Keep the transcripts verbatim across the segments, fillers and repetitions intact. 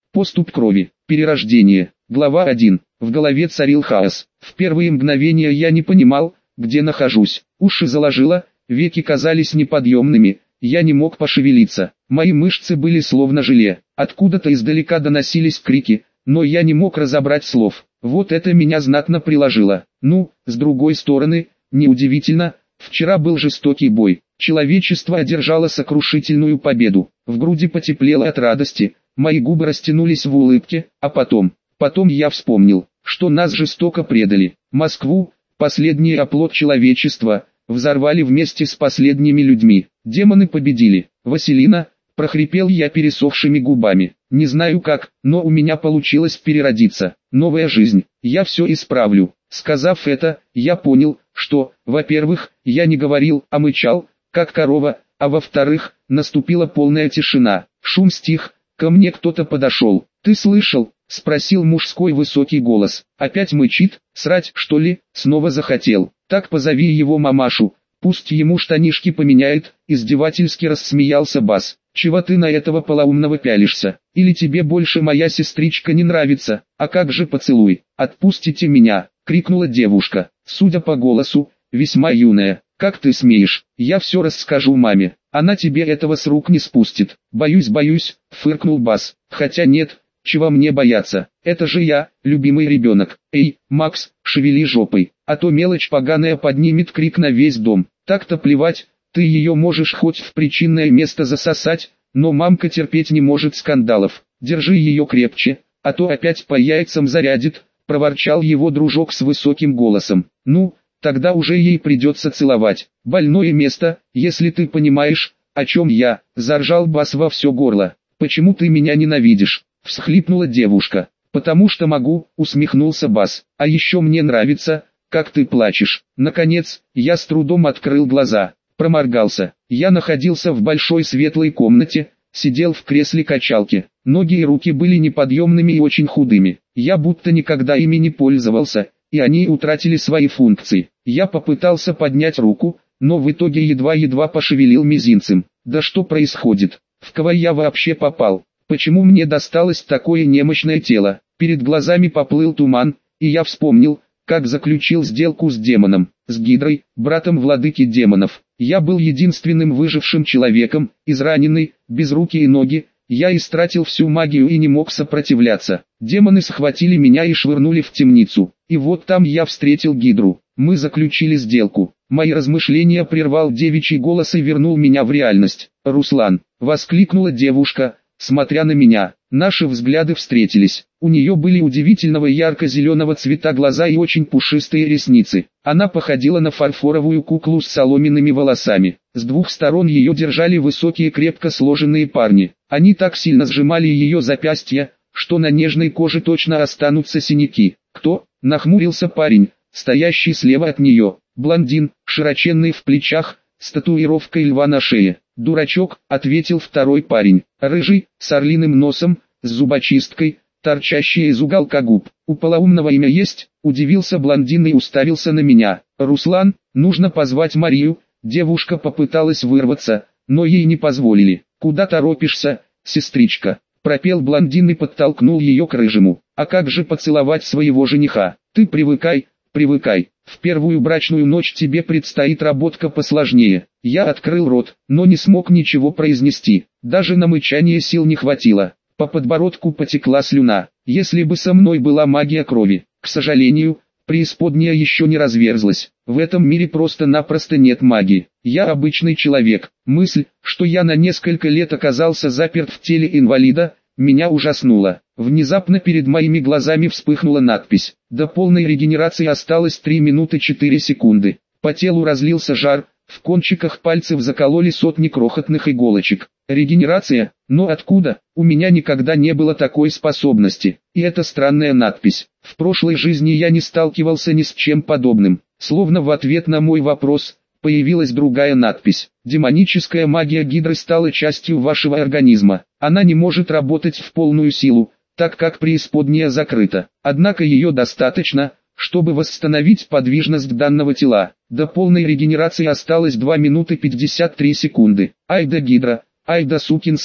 Поступ крови. Перерождение. Глава один. В голове царил хаос. В первые мгновения я не понимал, где нахожусь. Уши заложило, веки казались неподъемными, я не мог пошевелиться. Мои мышцы были словно желе. Откуда-то издалека доносились крики, но я не мог разобрать слов. Вот это меня знатно приложило. Ну, с другой стороны, неудивительно, вчера был жестокий бой. Человечество одержало сокрушительную победу. В груди потеплело от радости, мои губы растянулись в улыбке, а потом, потом я вспомнил, что нас жестоко предали. Москву, последний оплот человечества, взорвали вместе с последними людьми. Демоны победили. Василина, прохрипел я пересохшими губами. Не знаю как, но у меня получилось переродиться. Новая жизнь. Я все исправлю. Сказав это, я понял, что, во-первых, я не говорил, а мычал, как корова, а во-вторых, наступила полная тишина. Шум стих, ко мне кто-то подошел. «Ты слышал?» — спросил мужской высокий голос. «Опять мычит, срать, что ли?» Снова захотел. «Так позови его мамашу, пусть ему штанишки поменяет», — издевательски рассмеялся бас. «Чего ты на этого полоумного пялишься? Или тебе больше моя сестричка не нравится? А как же поцелуй? Отпустите меня!» — крикнула девушка, судя по голосу, весьма юная. «Как ты смеешь? Я все расскажу маме. Она тебе этого с рук не спустит». «Боюсь, боюсь», — фыркнул бас. «Хотя нет, чего мне бояться? Это же я, любимый ребенок. Эй, Макс, шевели жопой, а то мелочь поганая поднимет крик на весь дом. Так-то плевать, ты ее можешь хоть в причинное место засосать, но мамка терпеть не может скандалов. Держи ее крепче, а то опять по яйцам зарядит», — проворчал его дружок с высоким голосом. «Ну, тогда уже ей придется целовать. Больное место, если ты понимаешь, о чем я», — заржал бас во все горло. «Почему ты меня ненавидишь?» — всхлипнула девушка. «Потому что могу», — усмехнулся бас. «А еще мне нравится, как ты плачешь». Наконец, я с трудом открыл глаза, проморгался. Я находился в большой светлой комнате, сидел в кресле качалки. Ноги и руки были неподъемными и очень худыми. Я будто никогда ими не пользовался, и они утратили свои функции. Я попытался поднять руку, но в итоге едва-едва пошевелил мизинцем. Да что происходит? В кого я вообще попал? Почему мне досталось такое немощное тело? Перед глазами поплыл туман, и я вспомнил, как заключил сделку с демоном, с Гидрой, братом владыки демонов. Я был единственным выжившим человеком, израненный, без руки и ноги. Я истратил всю магию и не мог сопротивляться. Демоны схватили меня и швырнули в темницу. И вот там я встретил Гидру. Мы заключили сделку. Мои размышления прервал девичий голос и вернул меня в реальность. «Руслан!» — воскликнула девушка, смотря на меня. Наши взгляды встретились. У нее были удивительного ярко-зеленого цвета глаза и очень пушистые ресницы. Она походила на фарфоровую куклу с соломенными волосами. С двух сторон ее держали высокие крепко сложенные парни. Они так сильно сжимали ее запястья, что на нежной коже точно останутся синяки. «Кто?» — нахмурился парень, стоящий слева от нее. «Блондин, широченный в плечах, с татуировкой льва на шее». «Дурачок», — ответил второй парень, рыжий, с орлиным носом, с зубочисткой, торчащей из уголка губ. «У полоумного имя есть?» — удивился блондин и уставился на меня. «Руслан, нужно позвать Марию». Девушка попыталась вырваться, но ей не позволили. «Куда торопишься, сестричка?» — пропел блондин и подтолкнул ее к рыжему. «А как же поцеловать своего жениха? Ты привыкай, привыкай. В первую брачную ночь тебе предстоит работка посложнее». Я открыл рот, но не смог ничего произнести. Даже на мычание сил не хватило. По подбородку потекла слюна. Если бы со мной была магия крови. К сожалению, преисподняя еще не разверзлась. В этом мире просто-напросто нет магии. Я обычный человек. Мысль, что я на несколько лет оказался заперт в теле инвалида, меня ужаснула. Внезапно перед моими глазами вспыхнула надпись. До полной регенерации осталось три минуты четыре секунды. По телу разлился жар, в кончиках пальцев закололи сотни крохотных иголочек. Регенерация? Но откуда? У меня никогда не было такой способности. И это странная надпись. В прошлой жизни я не сталкивался ни с чем подобным. Словно в ответ на мой вопрос, появилась другая надпись. Демоническая магия Гидры стала частью вашего организма. Она не может работать в полную силу, так как преисподняя закрыта. Однако ее достаточно, чтобы восстановить подвижность данного тела. До полной регенерации осталось две минуты пятьдесят три секунды. Ай да Гидра, ай да сукин сын.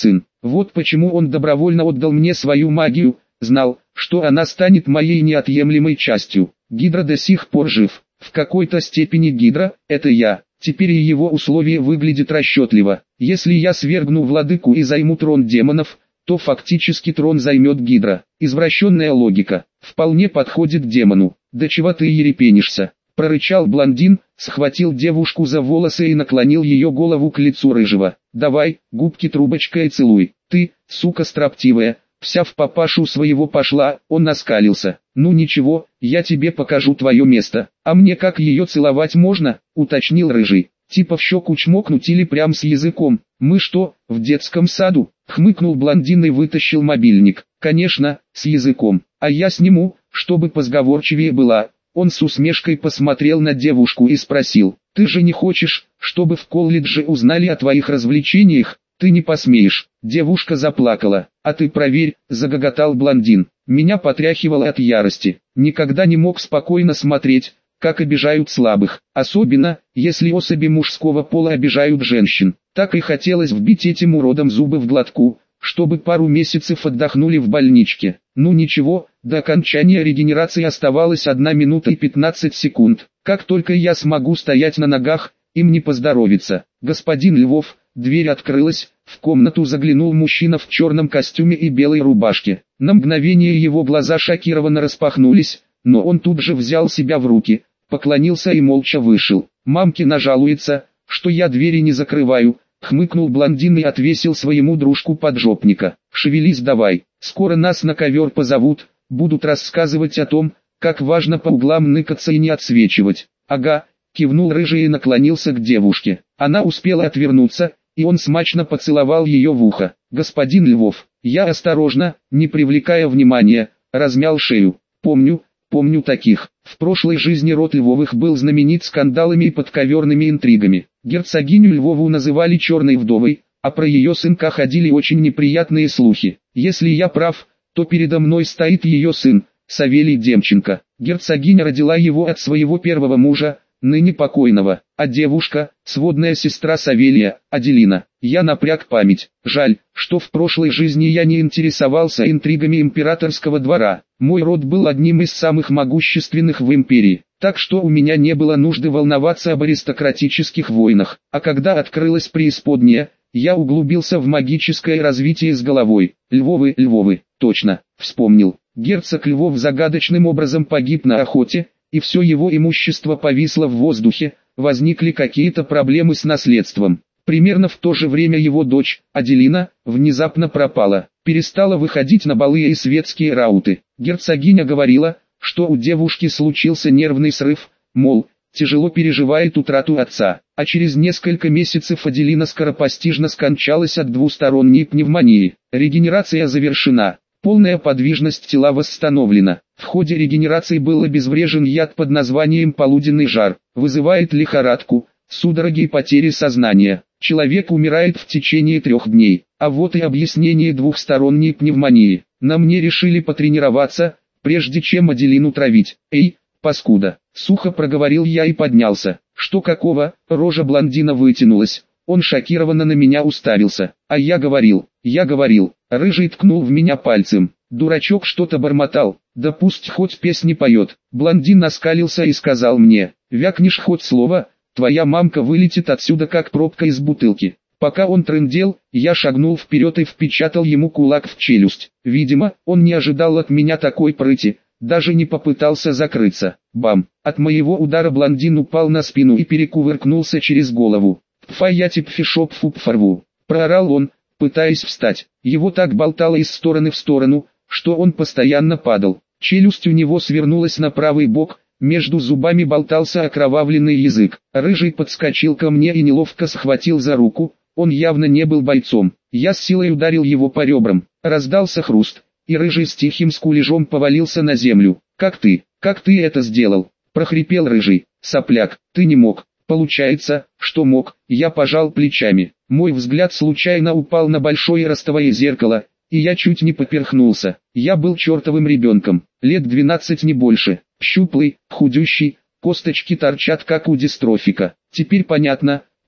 Вот почему он добровольно отдал мне свою магию, знал, что она станет моей неотъемлемой частью. Гидра до сих пор жив. В какой-то степени Гидра – это я. Теперь и его условие выглядит расчетливо. Если я свергну владыку и займу трон демонов, то фактически трон займет Гидра. Извращенная логика. Вполне подходит демону. «Да чего ты ерепенишься?» – прорычал блондин, схватил девушку за волосы и наклонил ее голову к лицу рыжего. «Давай, губки трубочкой целуй. Ты, сука строптивая, вся в папашу своего пошла». Он оскалился. «Ну ничего, я тебе покажу твое место. А мне как ее целовать можно?» – уточнил рыжий. «Типа в щеку чмокнуть или прям с языком? Мы что, в детском саду?» – хмыкнул блондин и вытащил мобильник. «Конечно, с языком. А я сниму, чтобы позговорчивее была». Он с усмешкой посмотрел на девушку и спросил: «Ты же не хочешь, чтобы в колледже узнали о твоих развлечениях?» «Ты не посмеешь». Девушка заплакала. «А ты проверь», — загоготал блондин. Меня потряхивало от ярости. Никогда не мог спокойно смотреть, как обижают слабых, особенно, если особи мужского пола обижают женщин. Так и хотелось вбить этим уродам зубы в глотку, чтобы пару месяцев отдохнули в больничке. Ну ничего, до окончания регенерации оставалось одна минута и пятнадцать секунд. Как только я смогу стоять на ногах, им не поздоровится. «Господин Львов», дверь открылась, в комнату заглянул мужчина в черном костюме и белой рубашке. На мгновение его глаза шокированно распахнулись, но он тут же взял себя в руки, поклонился и молча вышел. «Мамке нажалуется, что я двери не закрываю», — хмыкнул блондин и отвесил своему дружку поджопника. «Шевелись давай, скоро нас на ковер позовут, будут рассказывать о том, как важно по углам ныкаться и не отсвечивать». «Ага», — кивнул рыжий и наклонился к девушке. Она успела отвернуться, и он смачно поцеловал ее в ухо. «Господин Львов». Я осторожно, не привлекая внимания, размял шею. «Помню, помню таких. В прошлой жизни род Львовых был знаменит скандалами и подковерными интригами. Герцогиню Львову называли черной вдовой, а про ее сынка ходили очень неприятные слухи. Если я прав, то передо мной стоит ее сын, Савелий Демченко. Герцогиня родила его от своего первого мужа, ныне покойного, а девушка – сводная сестра Савелия, Аделина. Я напряг память. Жаль, что в прошлой жизни я не интересовался интригами императорского двора. Мой род был одним из самых могущественных в империи, так что у меня не было нужды волноваться об аристократических войнах. А когда открылась преисподняя, я углубился в магическое развитие с головой. Львовы, Львовы, точно, вспомнил. Герцог Львов загадочным образом погиб на охоте, и все его имущество повисло в воздухе, возникли какие-то проблемы с наследством. Примерно в то же время его дочь, Аделина, внезапно пропала, перестала выходить на балы и светские рауты. Герцогиня говорила, что у девушки случился нервный срыв, мол, тяжело переживает утрату отца, а через несколько месяцев Аделина скоропостижно скончалась от двусторонней пневмонии. Регенерация завершена. Полная подвижность тела восстановлена. В ходе регенерации был обезврежен яд под названием полуденный жар. Вызывает лихорадку, судороги и потери сознания. Человек умирает в течение трех дней. А вот и объяснение двухсторонней пневмонии. На мне решили потренироваться, прежде чем Аделину травить. «Эй, паскуда!» — сухо проговорил я и поднялся. «Что какого?» — рожа блондина вытянулась. Он шокированно на меня уставился. «А я говорил, я говорил». Рыжий ткнул в меня пальцем. Дурачок что-то бормотал. «Да пусть хоть песни поет». Блондин оскалился и сказал мне: «Вякнешь хоть слово, твоя мамка вылетит отсюда как пробка из бутылки». Пока он трындел, я шагнул вперед и впечатал ему кулак в челюсть. Видимо, он не ожидал от меня такой прыти, даже не попытался закрыться. Бам! От моего удара блондин упал на спину и перекувыркнулся через голову. «Пфа я типфишоп фупфорву», — проорал он, пытаясь встать. Его так болтало из стороны в сторону, что он постоянно падал. Челюсть у него свернулась на правый бок, между зубами болтался окровавленный язык. Рыжий подскочил ко мне и неловко схватил за руку, он явно не был бойцом. Я с силой ударил его по ребрам, раздался хруст, и Рыжий с тихим скулежом повалился на землю. «Как ты, как ты это сделал?» — прохрипел Рыжий. «Сопляк, ты не мог». «Получается, что мог». Я пожал плечами. Мой взгляд случайно упал на большое ростовое зеркало, и я чуть не поперхнулся. Я был чертовым ребенком, лет двенадцать не больше, щуплый, худющий, косточки торчат как у дистрофика. Теперь понятно,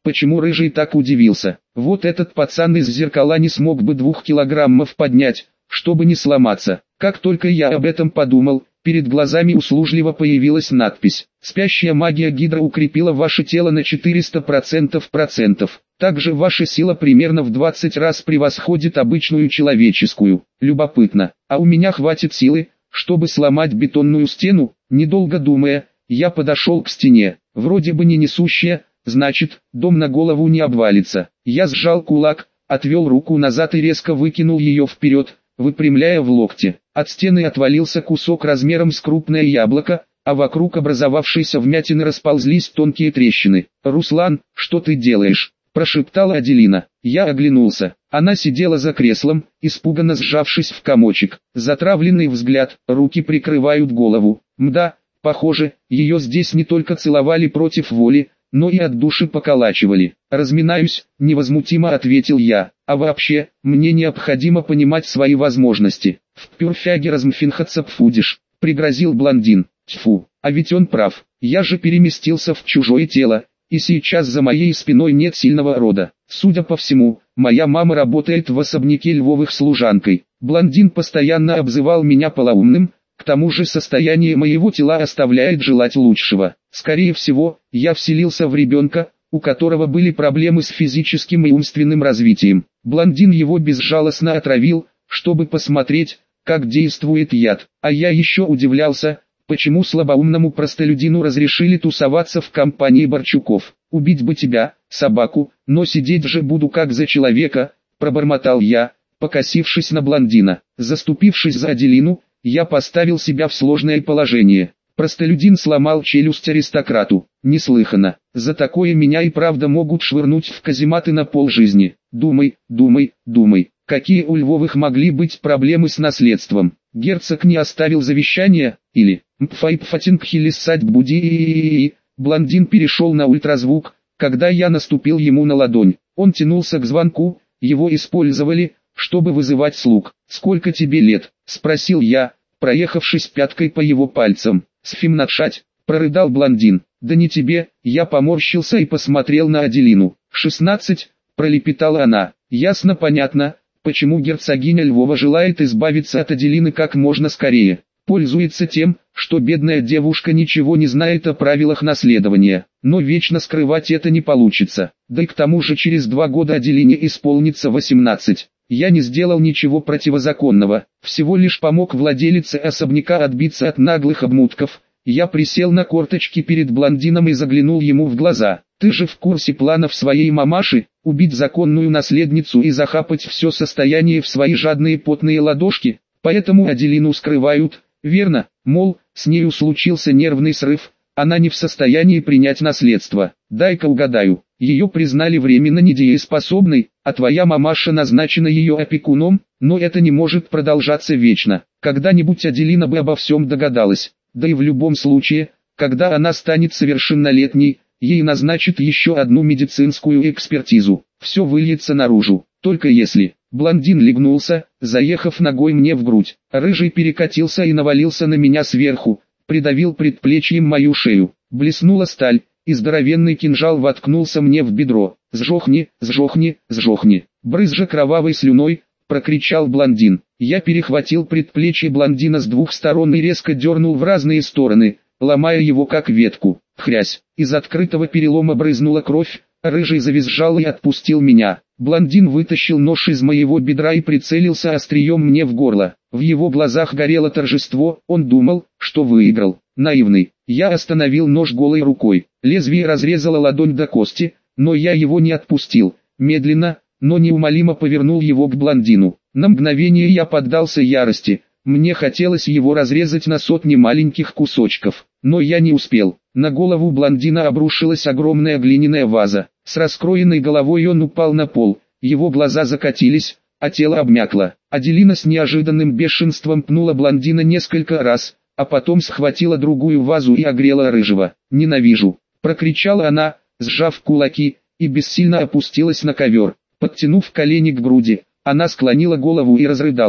Почему Рыжий так удивился? Вот этот пацан из зеркала не смог бы двух килограммов поднять, чтобы не сломаться. Как только я об этом подумал, перед глазами услужливо появилась надпись: «Спящая магия Гидра укрепила ваше тело на четыреста процентов процентов. Также ваша сила примерно в двадцать раз превосходит обычную человеческую». Любопытно, а у меня хватит силы, чтобы сломать бетонную стену? Недолго думая, я подошел к стене. Вроде бы не несущая, значит, дом на голову не обвалится. Я сжал кулак, отвел руку назад и резко выкинул ее вперед, выпрямляя в локте. От стены отвалился кусок размером с крупное яблоко, а вокруг образовавшейся вмятины расползлись тонкие трещины. «Руслан, что ты делаешь?» – прошептала Аделина. Я оглянулся. Она сидела за креслом, испуганно сжавшись в комочек. Затравленный взгляд, руки прикрывают голову. Мда, похоже, ее здесь не только целовали против воли, но и от души поколачивали. «Разминаюсь», — невозмутимо ответил я. «А вообще, мне необходимо понимать свои возможности». «В пюрфяге размфинхаться пфудишь», — пригрозил блондин. «Тьфу, а ведь он прав. Я же переместился в чужое тело, и сейчас за моей спиной нет сильного рода. Судя по всему, моя мама работает в особняке Львовых служанкой». Блондин постоянно обзывал меня полоумным. К тому же состояние моего тела оставляет желать лучшего. Скорее всего, я вселился в ребенка, у которого были проблемы с физическим и умственным развитием. Блондин его безжалостно отравил, чтобы посмотреть, как действует яд. А я еще удивлялся, почему слабоумному простолюдину разрешили тусоваться в компании Борчуков. «Убить бы тебя, собаку, но сидеть же буду как за человека», – пробормотал я, покосившись на блондина. Заступившись за Аделину, я поставил себя в сложное положение. Простолюдин сломал челюсть аристократу. Неслыханно. За такое меня и правда могут швырнуть в казематы на полжизни. Думай, думай, думай. Какие у Львовых могли быть проблемы с наследством? Герцог не оставил завещания? Или «Мпфайпфатингхилиссать буди». Блондин перешел на ультразвук, когда я наступил ему на ладонь. Он тянулся к звонку, его использовали, чтобы вызывать слуг. «Сколько тебе лет?» – спросил я, проехавшись пяткой по его пальцам. «Сфимначать», – прорыдал блондин. «Да не тебе», – я поморщился и посмотрел на Аделину. «Шестнадцать», – пролепетала она. «Ясно, понятно, почему герцогиня Львова желает избавиться от Аделины как можно скорее. Пользуется тем, что бедная девушка ничего не знает о правилах наследования. Но вечно скрывать это не получится. Да и к тому же через два года Аделине исполнится восемнадцать. Я не сделал ничего противозаконного, всего лишь помог владелице особняка отбиться от наглых обмутков». Я присел на корточки перед блондином и заглянул ему в глаза. «Ты же в курсе планов своей мамаши, убить законную наследницу и захапать все состояние в свои жадные потные ладошки? Поэтому Аделину скрывают, верно? Мол, с нею случился нервный срыв, она не в состоянии принять наследство. Дай-ка угадаю, ее признали временно недееспособной, а твоя мамаша назначена ее опекуном, но это не может продолжаться вечно. Когда-нибудь Аделина бы обо всем догадалась. Да и в любом случае, когда она станет совершеннолетней, ей назначат еще одну медицинскую экспертизу. Все выльется наружу, только если...» Блондин легнулся, заехав ногой мне в грудь. Рыжий перекатился и навалился на меня сверху, придавил предплечьем мою шею. Блеснула сталь, и здоровенный кинжал воткнулся мне в бедро. «Сжохни, сжохни, сжохни!» Брызжа кровавой слюной, прокричал блондин. Я перехватил предплечье блондина с двух сторон и резко дернул в разные стороны, ломая его как ветку. Хрясь, из открытого перелома брызнула кровь, Рыжий завизжал и отпустил меня. Блондин вытащил нож из моего бедра и прицелился острием мне в горло. В его глазах горело торжество, он думал, что выиграл. Наивный. Я остановил нож голой рукой. Лезвие разрезало ладонь до кости, но я его не отпустил. Медленно, но неумолимо повернул его к блондину. На мгновение я поддался ярости. Мне хотелось его разрезать на сотни маленьких кусочков, но я не успел. На голову блондина обрушилась огромная глиняная ваза. С раскроенной головой он упал на пол, его глаза закатились, а тело обмякло. Аделина с неожиданным бешенством пнула блондина несколько раз, а потом схватила другую вазу и огрела Рыжего. «Ненавижу!» – прокричала она, сжав кулаки, и бессильно опустилась на ковер. Подтянув колени к груди, она склонила голову и разрыдалась.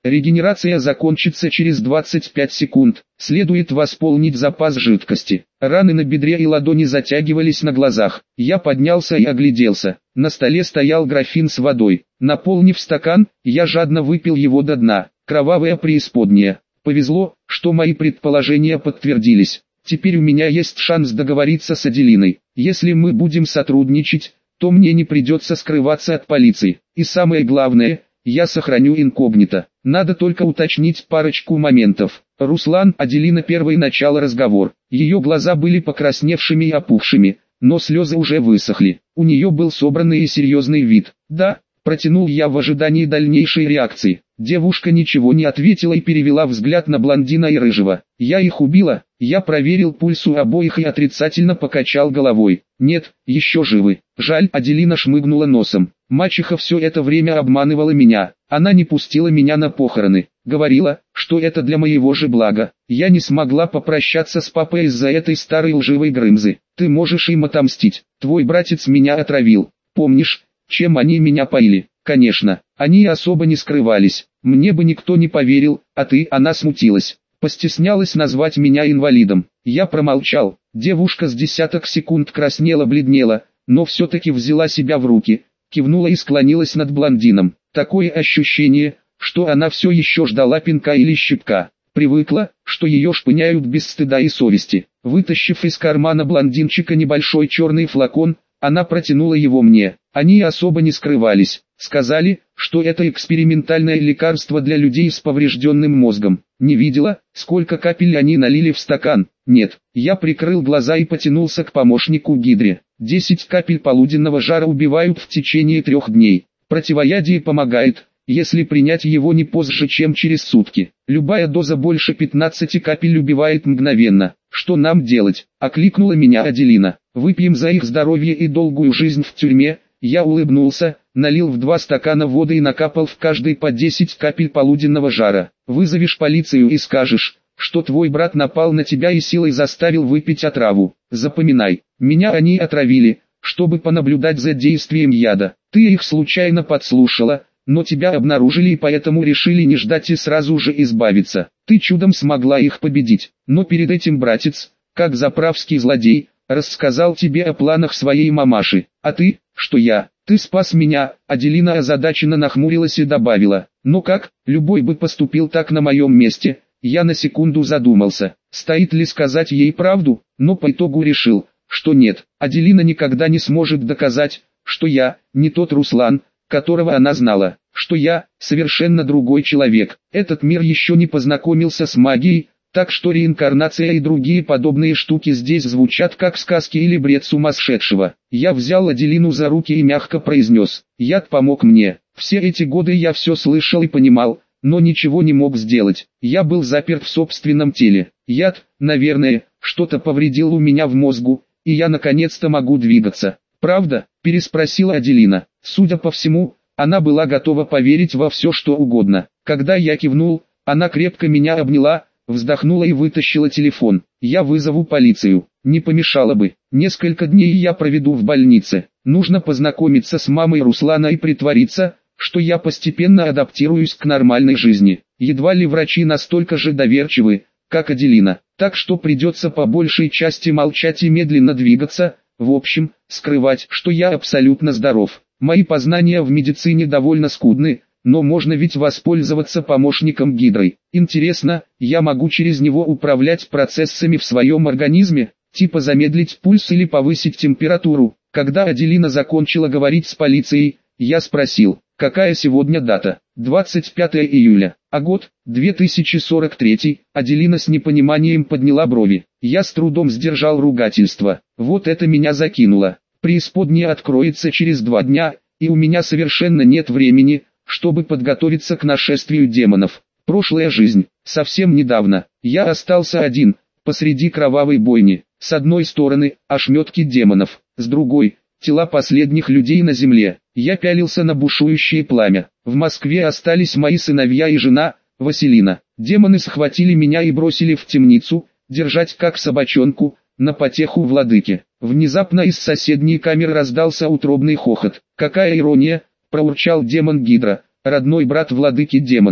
Регенерация закончится через двадцать пять секунд. Следует восполнить запас жидкости. Раны на бедре и ладони затягивались на глазах. Я поднялся и огляделся. На столе стоял графин с водой. Наполнив стакан, я жадно выпил его до дна. Кровавая преисподняя. Повезло, что мои предположения подтвердились. Теперь у меня есть шанс договориться с Аделиной. Если мы будем сотрудничать, то мне не придется скрываться от полиции. И самое главное, я сохраню инкогнито. Надо только уточнить парочку моментов. Руслан, Аделина первой начала разговор. Ее глаза были покрасневшими и опухшими, но слезы уже высохли. У нее был собранный и серьезный вид. «Да», протянул я в ожидании дальнейшей реакции. Девушка ничего не ответила и перевела взгляд на блондина и рыжего. «Я их убила?» Я проверил пульс у обоих и отрицательно покачал головой. «Нет, еще живы». «Жаль», Аделина шмыгнула носом. «Мачеха все это время обманывала меня. Она не пустила меня на похороны. Говорила, что это для моего же блага. Я не смогла попрощаться с папой из-за этой старой лживой Грымзы. Ты можешь им отомстить. Твой братец меня отравил. Помнишь, чем они меня поили?» «Конечно, они особо не скрывались. Мне бы никто не поверил, а ты...» Она смутилась. Постеснялась назвать меня инвалидом. Я промолчал. Девушка с десяток секунд краснела-бледнела, но все-таки взяла себя в руки, кивнула и склонилась над блондином. Такое ощущение, что она все еще ждала пинка или щипка. Привыкла, что ее шпыняют без стыда и совести. Вытащив из кармана блондинчика небольшой черный флакон, она протянула его мне. Они особо не скрывались. Сказали, что это экспериментальное лекарство для людей с поврежденным мозгом. Не видела, сколько капель они налили в стакан? Нет. Я прикрыл глаза и потянулся к помощнику Гидре. Десять капель полуденного жара убивают в течение трех дней. Противоядие помогает, если принять его не позже, чем через сутки. Любая доза больше пятнадцати капель убивает мгновенно. «Что нам делать?» – окликнула меня Аделина. «Выпьем за их здоровье и долгую жизнь в тюрьме». Я улыбнулся, налил в два стакана воды и накапал в каждый по десять капель полуденного жара. «Вызовешь полицию и скажешь, что твой брат напал на тебя и силой заставил выпить отраву. Запоминай, меня они отравили, чтобы понаблюдать за действием яда. Ты их случайно подслушала, но тебя обнаружили и поэтому решили не ждать и сразу же избавиться. Ты чудом смогла их победить, но перед этим братец, как заправский злодей, рассказал тебе о планах своей мамаши. А ты, что я, ты спас меня». Аделина озадаченно нахмурилась и добавила: «Ну как, любой бы поступил так на моем месте». Я на секунду задумался, стоит ли сказать ей правду, но по итогу решил, что нет. Аделина никогда не сможет доказать, что я, не тот Руслан, которого она знала, что я, совершенно другой человек. Этот мир еще не познакомился с магией, так что реинкарнация и другие подобные штуки здесь звучат как сказки или бред сумасшедшего. Я взял Аделину за руки и мягко произнес: «Яд помог мне. Все эти годы я все слышал и понимал, но ничего не мог сделать. Я был заперт в собственном теле. Яд, наверное, что-то повредил у меня в мозгу, и я наконец-то могу двигаться». «Правда?» – переспросила Аделина. Судя по всему, она была готова поверить во все что угодно. Когда я кивнул, она крепко меня обняла, вздохнула и вытащила телефон. «Я вызову полицию. Не помешало бы. Несколько дней я проведу в больнице. Нужно познакомиться с мамой Руслана и притвориться, что я постепенно адаптируюсь к нормальной жизни. Едва ли врачи настолько же доверчивы, как Аделина. Так что придется по большей части молчать и медленно двигаться, в общем, скрывать, что я абсолютно здоров. Мои познания в медицине довольно скудны, но можно ведь воспользоваться помощником Гидрой. Интересно, я могу через него управлять процессами в своем организме, типа замедлить пульс или повысить температуру». Когда Аделина закончила говорить с полицией, я спросил: «Какая сегодня дата?» «двадцать пятое июля, а год?» «две тысячи сорок третий». Аделина с непониманием подняла брови. Я с трудом сдержал ругательство. Вот это меня закинуло. Преисподняя откроется через два дня, и у меня совершенно нет времени, чтобы подготовиться к нашествию демонов. Прошлая жизнь. Совсем недавно. Я остался один, посреди кровавой бойни. С одной стороны, ошметки демонов, с другой – тела последних людей на земле. Я пялился на бушующее пламя. В Москве остались мои сыновья и жена, Василина. Демоны схватили меня и бросили в темницу, держать как собачонку, на потеху владыке. Внезапно из соседней камеры раздался утробный хохот. «Какая ирония!» – проурчал демон Гидра, родной брат владыки демонов.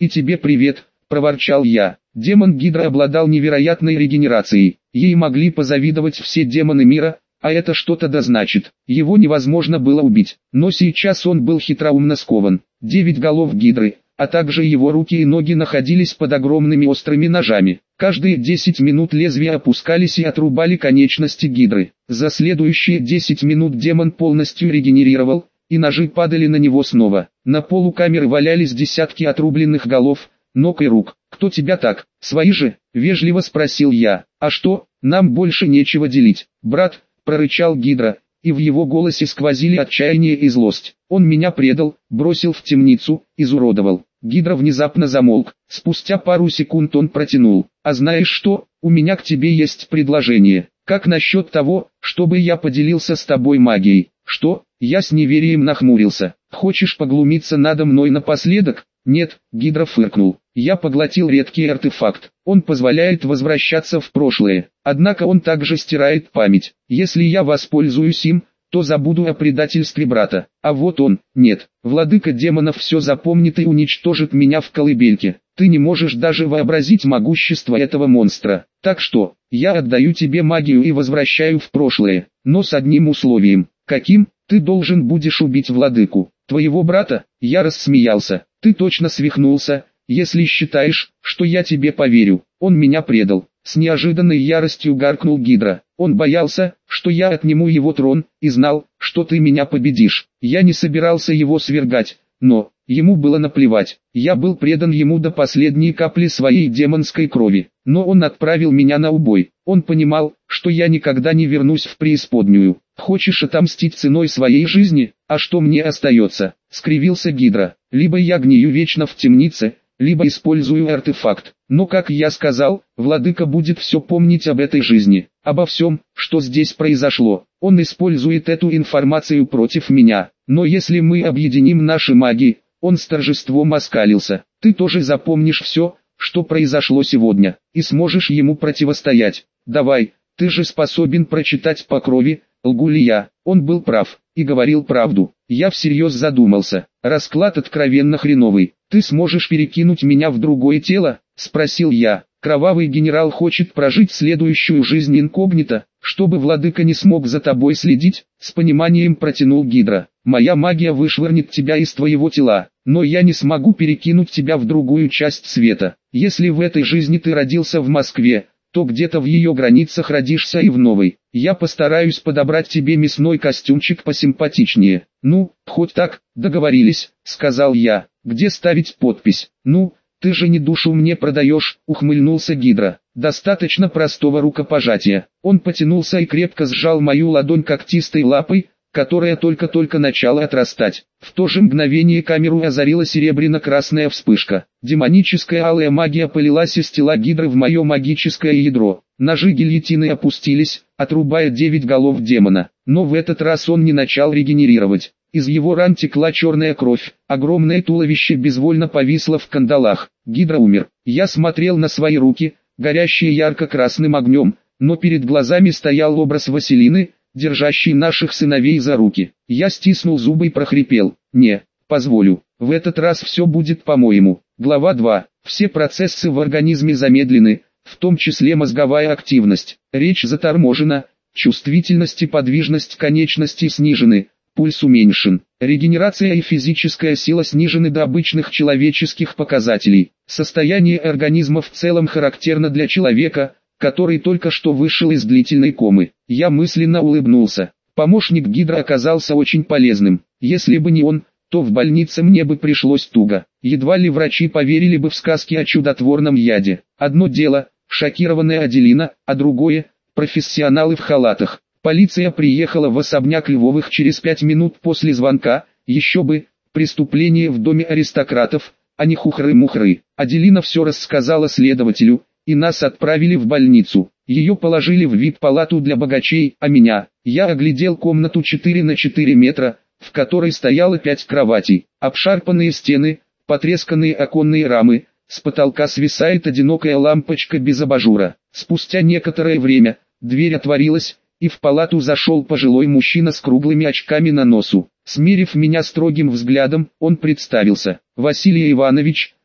«И тебе привет», – проворчал я. Демон Гидра обладал невероятной регенерацией. Ей могли позавидовать все демоны мира, а это что-то да значит. Его невозможно было убить, но сейчас он был хитроумно скован. Девять голов Гидры, а также его руки и ноги находились под огромными острыми ножами. Каждые десять минут лезвия опускались и отрубали конечности Гидры. За следующие десять минут демон полностью регенерировал, и ножи падали на него снова. На полу камеры валялись десятки отрубленных голов, ног и рук. «Кто тебя так? Свои же?» – вежливо спросил я. «А что, нам больше нечего делить?» «Брат», – прорычал Гидра, и в его голосе сквозили отчаяние и злость. «Он меня предал, бросил в темницу, изуродовал». Гидра внезапно замолк. Спустя пару секунд он протянул: «А знаешь что, у меня к тебе есть предложение. Как насчет того, чтобы я поделился с тобой магией?» «Что?» – я с неверием нахмурился. «Хочешь поглумиться надо мной напоследок?» «Нет», – Гидра фыркнул. «Я поглотил редкий артефакт. Он позволяет возвращаться в прошлое. Однако он также стирает память. Если я воспользуюсь им, то забуду о предательстве брата. А вот он, нет. Владыка демонов все запомнит и уничтожит меня в колыбельке. Ты не можешь даже вообразить могущество этого монстра. Так что, я отдаю тебе магию и возвращаю в прошлое, но с одним условием». «Каким?» «Ты должен будешь убить владыку, твоего брата». Я рассмеялся. «Ты точно свихнулся, если считаешь, что я тебе поверю. Он меня предал». С неожиданной яростью гаркнул Гидра. «Он боялся, что я отниму его трон, и знал, что ты меня победишь. Я не собирался его свергать, но ему было наплевать. Я был предан ему до последней капли своей демонской крови, но он отправил меня на убой. Он понимал, что я никогда не вернусь в преисподнюю. Хочешь отомстить ценой своей жизни? А что мне остается?» — скривился Гидра. «Либо я гнию вечно в темнице, либо использую артефакт. Но, как я сказал, владыка будет все помнить об этой жизни, обо всем, что здесь произошло. Он использует эту информацию против меня. Но если мы объединим наши магии», он с торжеством оскалился, «ты тоже запомнишь все, что произошло сегодня, и сможешь ему противостоять. Давай, ты же способен прочитать по крови, лгу ли я». Он был прав, и говорил правду. Я всерьез задумался. Расклад откровенно хреновый. «Ты сможешь перекинуть меня в другое тело?» – спросил я. «Кровавый генерал хочет прожить следующую жизнь инкогнито, чтобы владыка не смог за тобой следить», – с пониманием протянул Гидра. «Моя магия вышвырнет тебя из твоего тела, но я не смогу перекинуть тебя в другую часть света. Если в этой жизни ты родился в Москве, то где-то в ее границах родишься и в новой. Я постараюсь подобрать тебе мясной костюмчик посимпатичнее». «Ну, хоть так, договорились», — сказал я. «Где ставить подпись?» «Ну, ты же не душу мне продаешь», — ухмыльнулся Гидра. «Достаточно простого рукопожатия». Он потянулся и крепко сжал мою ладонь когтистой лапой, которая только-только начала отрастать. В то же мгновение камеру озарила серебряно-красная вспышка. Демоническая алая магия полилась из тела Гидры в мое магическое ядро. Ножи гильотины опустились, отрубая девять голов демона. Но в этот раз он не начал регенерировать. Из его ран текла черная кровь, огромное туловище безвольно повисло в кандалах. Гидра умер. Я смотрел на свои руки, горящие ярко-красным огнем, но перед глазами стоял образ Василины, держащий наших сыновей за руки. Я стиснул зубы и прохрипел: «Не позволю, в этот раз все будет по-моему». Глава два. Все процессы в организме замедлены, в том числе мозговая активность. Речь заторможена, чувствительность и подвижность конечностей снижены, пульс уменьшен. Регенерация и физическая сила снижены до обычных человеческих показателей. Состояние организма в целом характерно для человека, который только что вышел из длительной комы. Я мысленно улыбнулся. Помощник Гидра оказался очень полезным. Если бы не он, то в больнице мне бы пришлось туго. Едва ли врачи поверили бы в сказки о чудотворном яде. Одно дело – шокированная Аделина, а другое – профессионалы в халатах. Полиция приехала в особняк Львовых через пять минут после звонка. Еще бы, преступление в доме аристократов, а не хухры-мухры. Аделина все рассказала следователю, и нас отправили в больницу. Ее положили в вип-палату для богачей, а меня, я оглядел комнату четыре на четыре метра, в которой стояло пять кроватей, обшарпанные стены, потресканные оконные рамы, с потолка свисает одинокая лампочка без абажура. Спустя некоторое время, дверь отворилась, и в палату зашел пожилой мужчина с круглыми очками на носу. Смерив меня строгим взглядом, он представился: «Василий Иванович,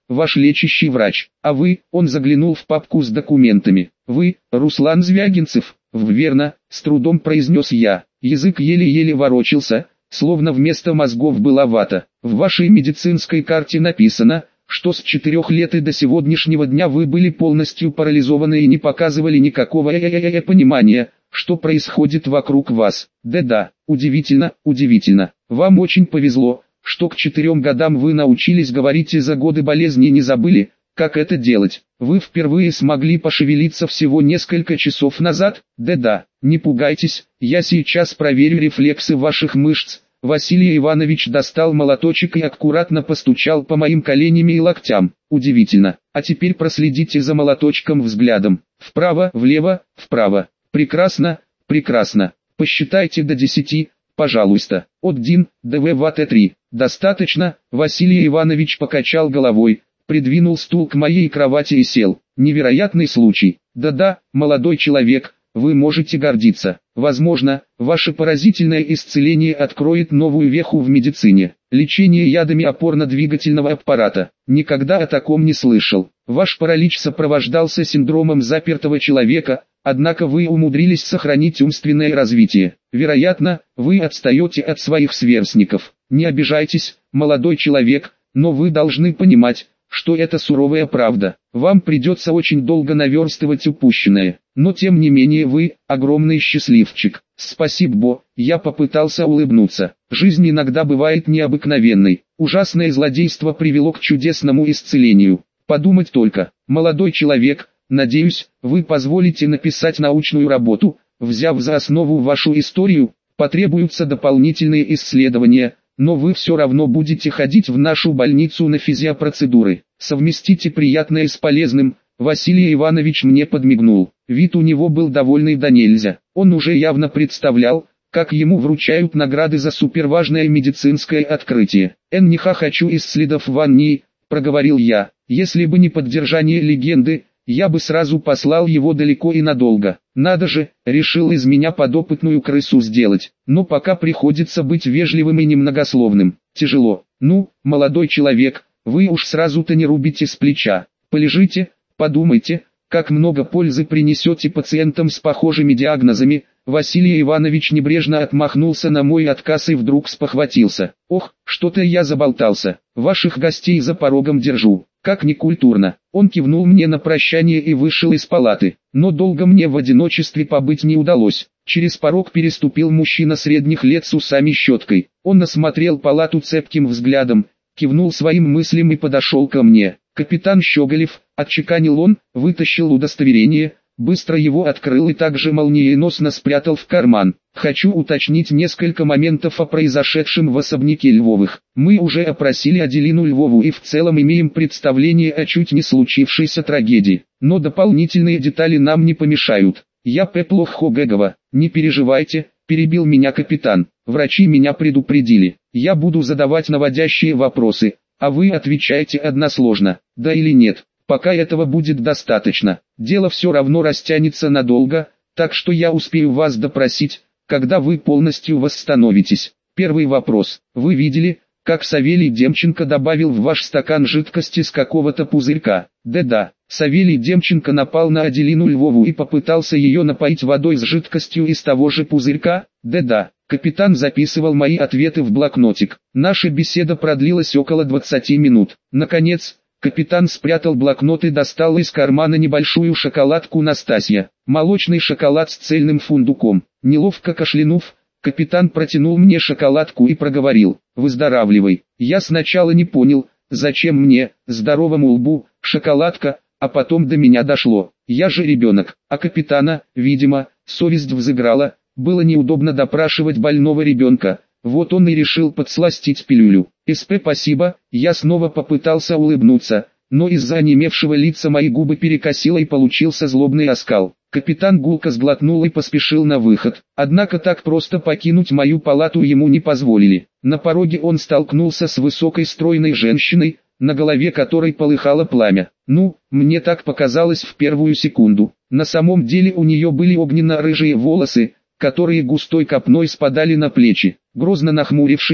ваш лечащий врач. А вы, он заглянул в папку с документами. Вы, Руслан Звягинцев? Верно, с трудом произнес я. Язык еле-еле ворочался, словно вместо мозгов была вата. В вашей медицинской карте написано, что с четырех лет и до сегодняшнего дня вы были полностью парализованы и не показывали никакого понимания, что происходит вокруг вас. Да-да, удивительно, удивительно. Вам очень повезло, что к четырем годам вы научились говорить и за годы болезни не забыли, как это делать. Вы впервые смогли пошевелиться всего несколько часов назад. Да-да, не пугайтесь, я сейчас проверю рефлексы ваших мышц. Василий Иванович достал молоточек и аккуратно постучал по моим коленям и локтям. Удивительно. А теперь проследите за молоточком взглядом. Вправо, влево, вправо. Прекрасно, прекрасно. Посчитайте до десяти, пожалуйста. Один, два, три. Достаточно. Василий Иванович покачал головой, придвинул стул к моей кровати и сел. Невероятный случай. Да-да, молодой человек, вы можете гордиться. Возможно, ваше поразительное исцеление откроет новую веху в медицине. Лечение ядами опорно-двигательного аппарата. Никогда о таком не слышал. Ваш паралич сопровождался синдромом запертого человека, однако вы умудрились сохранить умственное развитие. Вероятно, вы отстаете от своих сверстников. Не обижайтесь, молодой человек, но вы должны понимать, что это суровая правда. Вам придется очень долго наверстывать упущенное. Но тем не менее вы, огромный счастливчик. Спасибо, я попытался улыбнуться. Жизнь иногда бывает необыкновенной. Ужасное злодейство привело к чудесному исцелению. Подумать только, молодой человек, надеюсь, вы позволите написать научную работу, взяв за основу вашу историю. Потребуются дополнительные исследования, но вы все равно будете ходить в нашу больницу на физиопроцедуры. Совместите приятное с полезным. Василий Иванович мне подмигнул. Вид у него был довольный до нельзя. Он уже явно представлял, как ему вручают награды за суперважное медицинское открытие. «Энниха хочу исследов ванни», — проговорил я. «Если бы не поддержание легенды, я бы сразу послал его далеко и надолго. Надо же, решил из меня подопытную крысу сделать. Но пока приходится быть вежливым и немногословным. Тяжело. Ну, молодой человек, вы уж сразу-то не рубите с плеча. Полежите, подумайте, как много пользы принесете пациентам с похожими диагнозами». Василий Иванович небрежно отмахнулся на мой отказ и вдруг спохватился. «Ох, что-то я заболтался. Ваших гостей за порогом держу. Как некультурно». Он кивнул мне на прощание и вышел из палаты. Но долго мне в одиночестве побыть не удалось. Через порог переступил мужчина средних лет с усами-щеткой. Он осмотрел палату цепким взглядом, кивнул своим мыслям и подошел ко мне. «Капитан Щеголев», — отчеканил он, вытащил удостоверение, быстро его открыл и также молниеносно спрятал в карман. «Хочу уточнить несколько моментов о произошедшем в особняке Львовых. Мы уже опросили Аделину Львову и в целом имеем представление о чуть не случившейся трагедии. Но дополнительные детали нам не помешают. Я Пеплов Хогегова, не переживайте», — перебил меня капитан. «Врачи меня предупредили. Я буду задавать наводящие вопросы, а вы отвечаете односложно, да или нет. Пока этого будет достаточно. Дело все равно растянется надолго, так что я успею вас допросить, когда вы полностью восстановитесь. Первый вопрос. Вы видели, как Савелий Демченко добавил в ваш стакан жидкости с какого-то пузырька?» «Да-да». Савелий Демченко напал на Аделину Львову и попытался ее напоить водой с жидкостью из того же пузырька? «Да-да». Капитан записывал мои ответы в блокнотик. Наша беседа продлилась около двадцати минут. Наконец, капитан спрятал блокнот и достал из кармана небольшую шоколадку «Настасья». Молочный шоколад с цельным фундуком. Неловко кашлянув, капитан протянул мне шоколадку и проговорил: «Выздоравливай». Я сначала не понял, зачем мне, здоровому лбу, шоколадка, а потом до меня дошло. Я же ребенок, а капитана, видимо, совесть взыграла, было неудобно допрашивать больного ребенка. Вот он и решил подсластить пилюлю. «СП спасибо», я снова попытался улыбнуться, но из-за онемевшего лица мои губы перекосило и получился злобный оскал. Капитан гулко сглотнул и поспешил на выход. Однако так просто покинуть мою палату ему не позволили. На пороге он столкнулся с высокой стройной женщиной, на голове которой полыхало пламя. Ну, мне так показалось в первую секунду. На самом деле у нее были огненно-рыжие волосы, которые густой копной спадали на плечи. Грозно нахмурившись,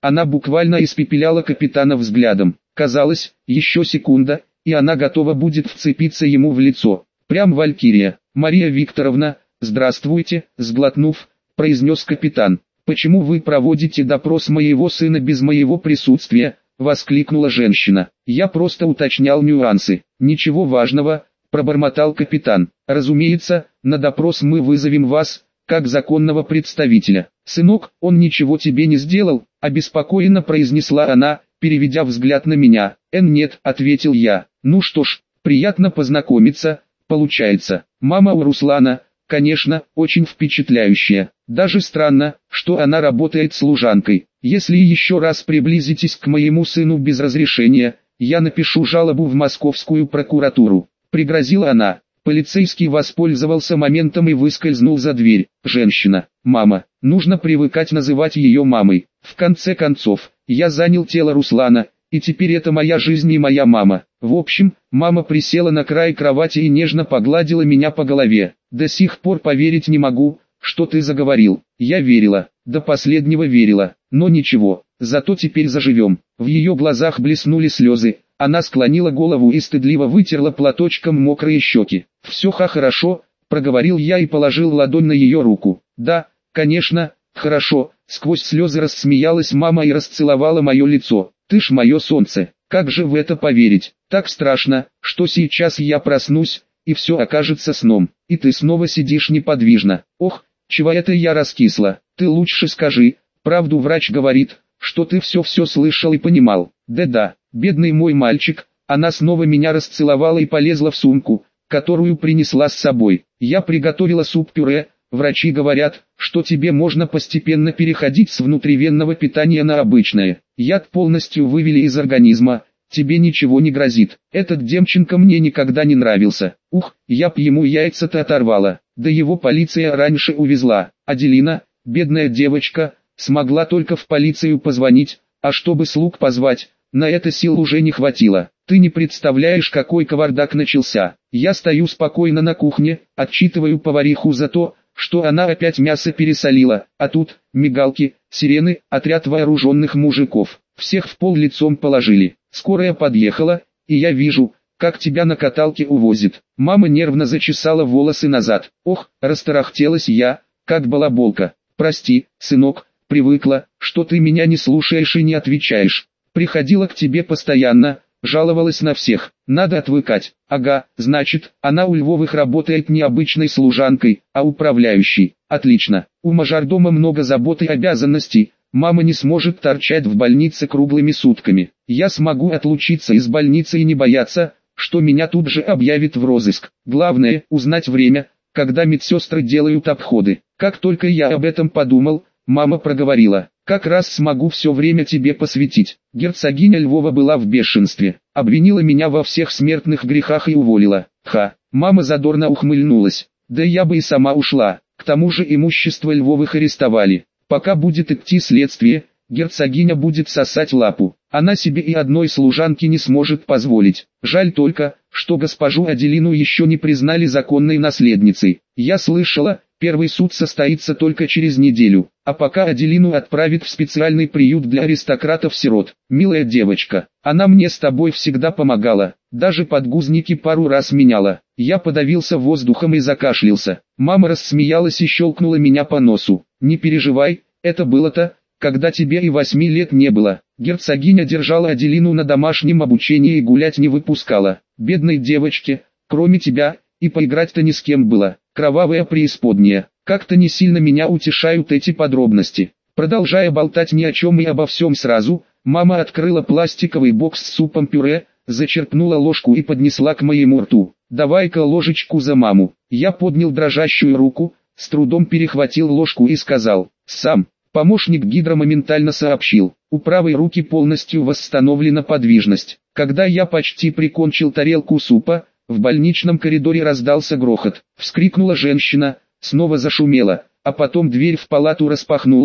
Она буквально испепеляла капитана взглядом. Казалось, еще секунда, и она готова будет вцепиться ему в лицо. Прям валькирия. «Мария Викторовна, здравствуйте», сглотнув, произнес капитан. «Почему вы проводите допрос моего сына без моего присутствия?» воскликнула женщина. «Я просто уточнял нюансы. Ничего важного», пробормотал капитан. «Разумеется, на допрос мы вызовем вас, как законного представителя». «Сынок, он ничего тебе не сделал?» обеспокоенно произнесла она, переведя взгляд на меня. «Эн нет», ответил я. «Ну что ж, приятно познакомиться, получается. Мама у Руслана, конечно, очень впечатляющая. Даже странно, что она работает служанкой. Если еще раз приблизитесь к моему сыну без разрешения, я напишу жалобу в московскую прокуратуру», пригрозила она. Полицейский воспользовался моментом и выскользнул за дверь. Женщина, мама, нужно привыкать называть ее мамой. В конце концов, я занял тело Руслана, и теперь это моя жизнь и моя мама. В общем, мама присела на край кровати и нежно погладила меня по голове. «До сих пор поверить не могу, что ты заговорил». Я верила, до последнего верила, но ничего, зато теперь заживем. В ее глазах блеснули слезы. Она склонила голову и стыдливо вытерла платочком мокрые щеки. «Все хорошо», — проговорил я и положил ладонь на ее руку. «Да, конечно, хорошо», — сквозь слезы рассмеялась мама и расцеловала мое лицо. «Ты ж мое солнце, как же в это поверить? Так страшно, что сейчас я проснусь, и все окажется сном, и ты снова сидишь неподвижно. Ох, чего это я раскисла? Ты лучше скажи, правду врач говорит, что ты все-все слышал и понимал». «Да-да, бедный мой мальчик». Она снова меня расцеловала и полезла в сумку, которую принесла с собой. «Я приготовила суп-пюре. Врачи говорят, что тебе можно постепенно переходить с внутривенного питания на обычное. Яд полностью вывели из организма, тебе ничего не грозит. Этот Демченко мне никогда не нравился. Ух, я б ему яйца-то оторвала. Да его полиция раньше увезла. Аделина, бедная девочка, смогла только в полицию позвонить, а чтобы слуг позвать, на это сил уже не хватило. Ты не представляешь, какой кавардак начался. Я стою спокойно на кухне, отчитываю повариху за то, что она опять мясо пересолила, а тут, мигалки, сирены, отряд вооруженных мужиков. Всех в пол лицом положили. Скорая подъехала, и я вижу, как тебя на каталке увозит. Мама нервно зачесала волосы назад. Ох, растарахтелась я, как балаболка. Прости, сынок, привыкла, что ты меня не слушаешь и не отвечаешь. Приходила к тебе постоянно, жаловалась на всех. Надо отвыкать. Ага, значит, она у Львовых работает не обычной служанкой, а управляющей. Отлично. У мажордома много забот и обязанностей. Мама не сможет торчать в больнице круглыми сутками. Я смогу отлучиться из больницы и не бояться, что меня тут же объявят в розыск. Главное, узнать время, когда медсестры делают обходы. Как только я об этом подумал, мама проговорила: «Как раз смогу все время тебе посвятить». Герцогиня Львова была в бешенстве, обвинила меня во всех смертных грехах и уволила. Ха, мама задорно ухмыльнулась. Да я бы и сама ушла, к тому же имущество Львовых арестовали. Пока будет идти следствие, герцогиня будет сосать лапу. Она себе и одной служанки не сможет позволить. Жаль только, что госпожу Аделину еще не признали законной наследницей. Я слышала, первый суд состоится только через неделю, а пока Аделину отправят в специальный приют для аристократов-сирот. Милая девочка, она мне с тобой всегда помогала, даже подгузники пару раз меняла. Я подавился воздухом и закашлялся. Мама рассмеялась и щелкнула меня по носу. Не переживай, это было-то, когда тебе и восьми лет не было. Герцогиня держала Аделину на домашнем обучении и гулять не выпускала. Бедной девочке, кроме тебя, и поиграть-то ни с кем было. Кровавая преисподняя. Как-то не сильно меня утешают эти подробности. Продолжая болтать ни о чем и обо всем сразу, мама открыла пластиковый бокс с супом-пюре, зачерпнула ложку и поднесла к моему рту. «Давай-ка ложечку за маму». Я поднял дрожащую руку, с трудом перехватил ложку и сказал: «Сам». Помощник гидра моментально сообщил: у правой руки полностью восстановлена подвижность. Когда я почти прикончил тарелку супа, в больничном коридоре раздался грохот. Вскрикнула женщина, снова зашумела, а потом дверь в палату распахнулась,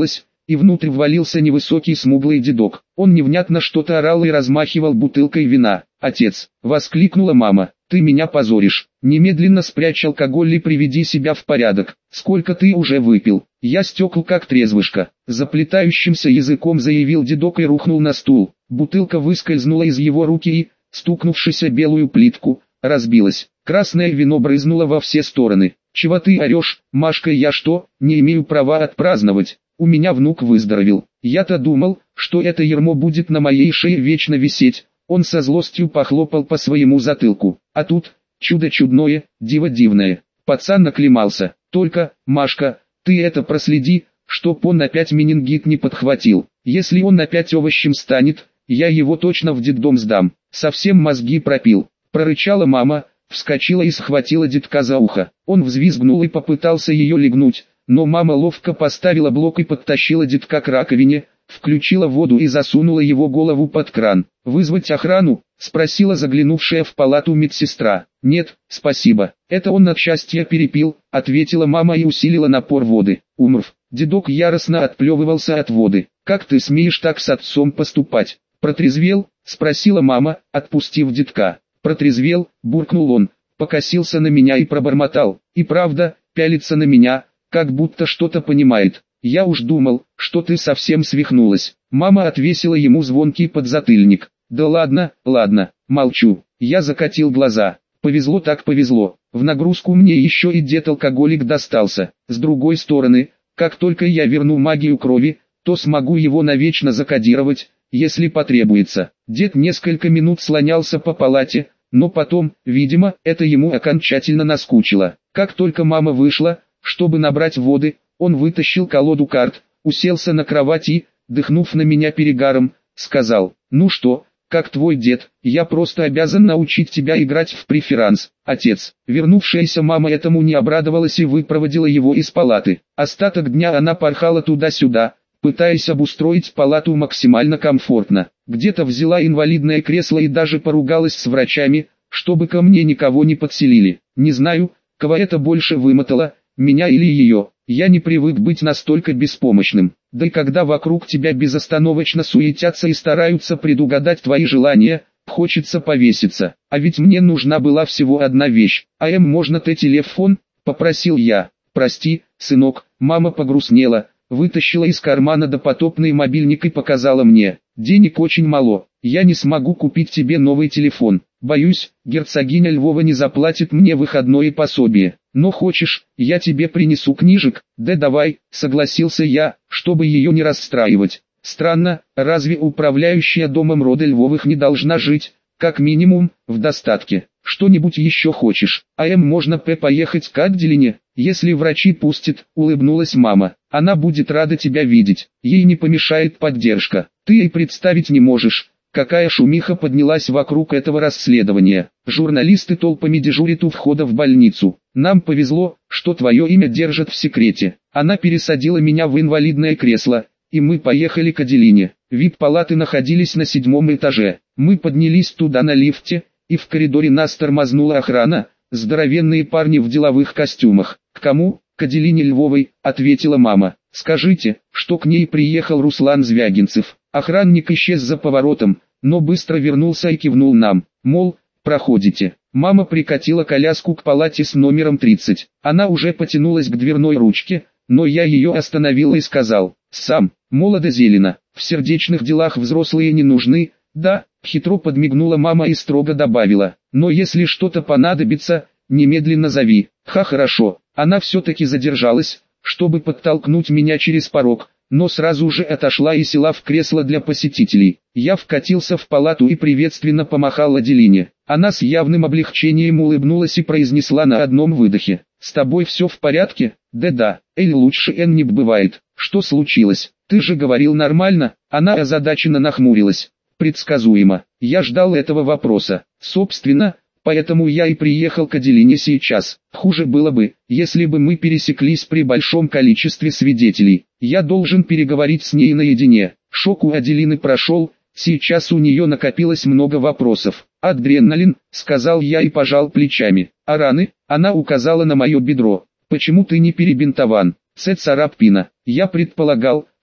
и внутрь ввалился невысокий смуглый дедок. Он невнятно что-то орал и размахивал бутылкой вина. «Отец!» — воскликнула мама. «Ты меня позоришь! Немедленно спрячь алкоголь и приведи себя в порядок! Сколько ты уже выпил?» Я стекл как трезвышка. Заплетающимся языком заявил дедок и рухнул на стул. Бутылка выскользнула из его руки и, стукнувшись о белую плитку, разбилась. Красное вино брызнуло во все стороны. «Чего ты орешь, Машка, я что, не имею права отпраздновать? У меня внук выздоровел. Я-то думал, что это ярмо будет на моей шее вечно висеть». Он со злостью похлопал по своему затылку. А тут, чудо чудное, диво дивное. Пацан наклемался. «Только, Машка, ты это проследи, чтоб он опять менингит не подхватил. Если он опять овощем станет, я его точно в детдом сдам. Совсем мозги пропил». Прорычала мама, вскочила и схватила детка за ухо. Он взвизгнул и попытался ее легнуть, но мама ловко поставила блок и подтащила детка к раковине, включила воду и засунула его голову под кран. «Вызвать охрану?» — спросила заглянувшая в палату медсестра. «Нет, спасибо, это он от счастья перепил», — ответила мама и усилила напор воды. «Умрв». Дедок яростно отплевывался от воды. «Как ты смеешь так с отцом поступать? Протрезвел?» — спросила мама, отпустив детка. «Протрезвел», — буркнул он, покосился на меня и пробормотал. «И правда, пялится на меня, как будто что-то понимает. Я уж думал, что ты совсем свихнулась». Мама отвесила ему звонкий подзатыльник. «Да ладно, ладно, молчу». Я закатил глаза. Повезло так повезло. В нагрузку мне еще и дед-алкоголик достался. С другой стороны, как только я верну магию крови, то смогу его навечно закодировать, если потребуется. Дед несколько минут слонялся по палате, но потом, видимо, это ему окончательно наскучило. Как только мама вышла, чтобы набрать воды, он вытащил колоду карт, уселся на кровать и, дыхнув на меня перегаром, сказал: «Ну что, как твой дед, я просто обязан научить тебя играть в преферанс, отец». Вернувшаяся мама этому не обрадовалась и выпроводила его из палаты. Остаток дня она порхала туда-сюда, пытаясь обустроить палату максимально комфортно. Где-то взяла инвалидное кресло и даже поругалась с врачами, чтобы ко мне никого не подселили. Не знаю, кого это больше вымотало, меня или ее. Я не привык быть настолько беспомощным. Да и когда вокруг тебя безостановочно суетятся и стараются предугадать твои желания, хочется повеситься. А ведь мне нужна была всего одна вещь. «А эм, можно ты телефон?» – попросил я. «Прости, сынок», мама погрустнела, вытащила из кармана допотопный мобильник и показала мне. «Денег очень мало, я не смогу купить тебе новый телефон. Боюсь, герцогиня Львова не заплатит мне выходное пособие. Но хочешь, я тебе принесу книжек?» «Да давай», согласился я, чтобы ее не расстраивать. Странно, разве управляющая домом рода Львовых не должна жить, как минимум, в достатке? «Что-нибудь еще хочешь? А эм, можно п поехать к Адделине, если врачи пустят», улыбнулась мама. «Она будет рада тебя видеть, ей не помешает поддержка. Ты и представить не можешь, какая шумиха поднялась вокруг этого расследования. Журналисты толпами дежурят у входа в больницу. Нам повезло, что твое имя держат в секрете». Она пересадила меня в инвалидное кресло, и мы поехали к Аделине. Вип-палаты находились на седьмом этаже. Мы поднялись туда на лифте, и в коридоре нас тормознула охрана, здоровенные парни в деловых костюмах. «К кому?» «К Аделине Львовой», — ответила мама. «Скажите, что к ней приехал Руслан Звягинцев». Охранник исчез за поворотом, но быстро вернулся и кивнул нам, мол, проходите. Мама прикатила коляску к палате с номером тридцать. Она уже потянулась к дверной ручке, но я ее остановил и сказал: «Сам, молодо-зелено, в сердечных делах взрослые не нужны». «Да», — хитро подмигнула мама и строго добавила: «но если что-то понадобится, немедленно зови». Ха, хорошо. Она все-таки задержалась, чтобы подтолкнуть меня через порог, но сразу же отошла и села в кресло для посетителей. Я вкатился в палату и приветственно помахал Аделине. Она с явным облегчением улыбнулась и произнесла на одном выдохе: «С тобой все в порядке?» «Да-да, Эль, лучше Эн не бывает». «Что случилось? Ты же говорил нормально». Она озадаченно нахмурилась. Предсказуемо. Я ждал этого вопроса. Собственно, поэтому я и приехал к Аделине сейчас. Хуже было бы, если бы мы пересеклись при большом количестве свидетелей. Я должен переговорить с ней наедине. Шок у Аделины прошел, сейчас у нее накопилось много вопросов. «Адреналин», — сказал я и пожал плечами. «А раны?» — она указала на мое бедро. «Почему ты не перебинтован?» «Це царапина. Я предполагал,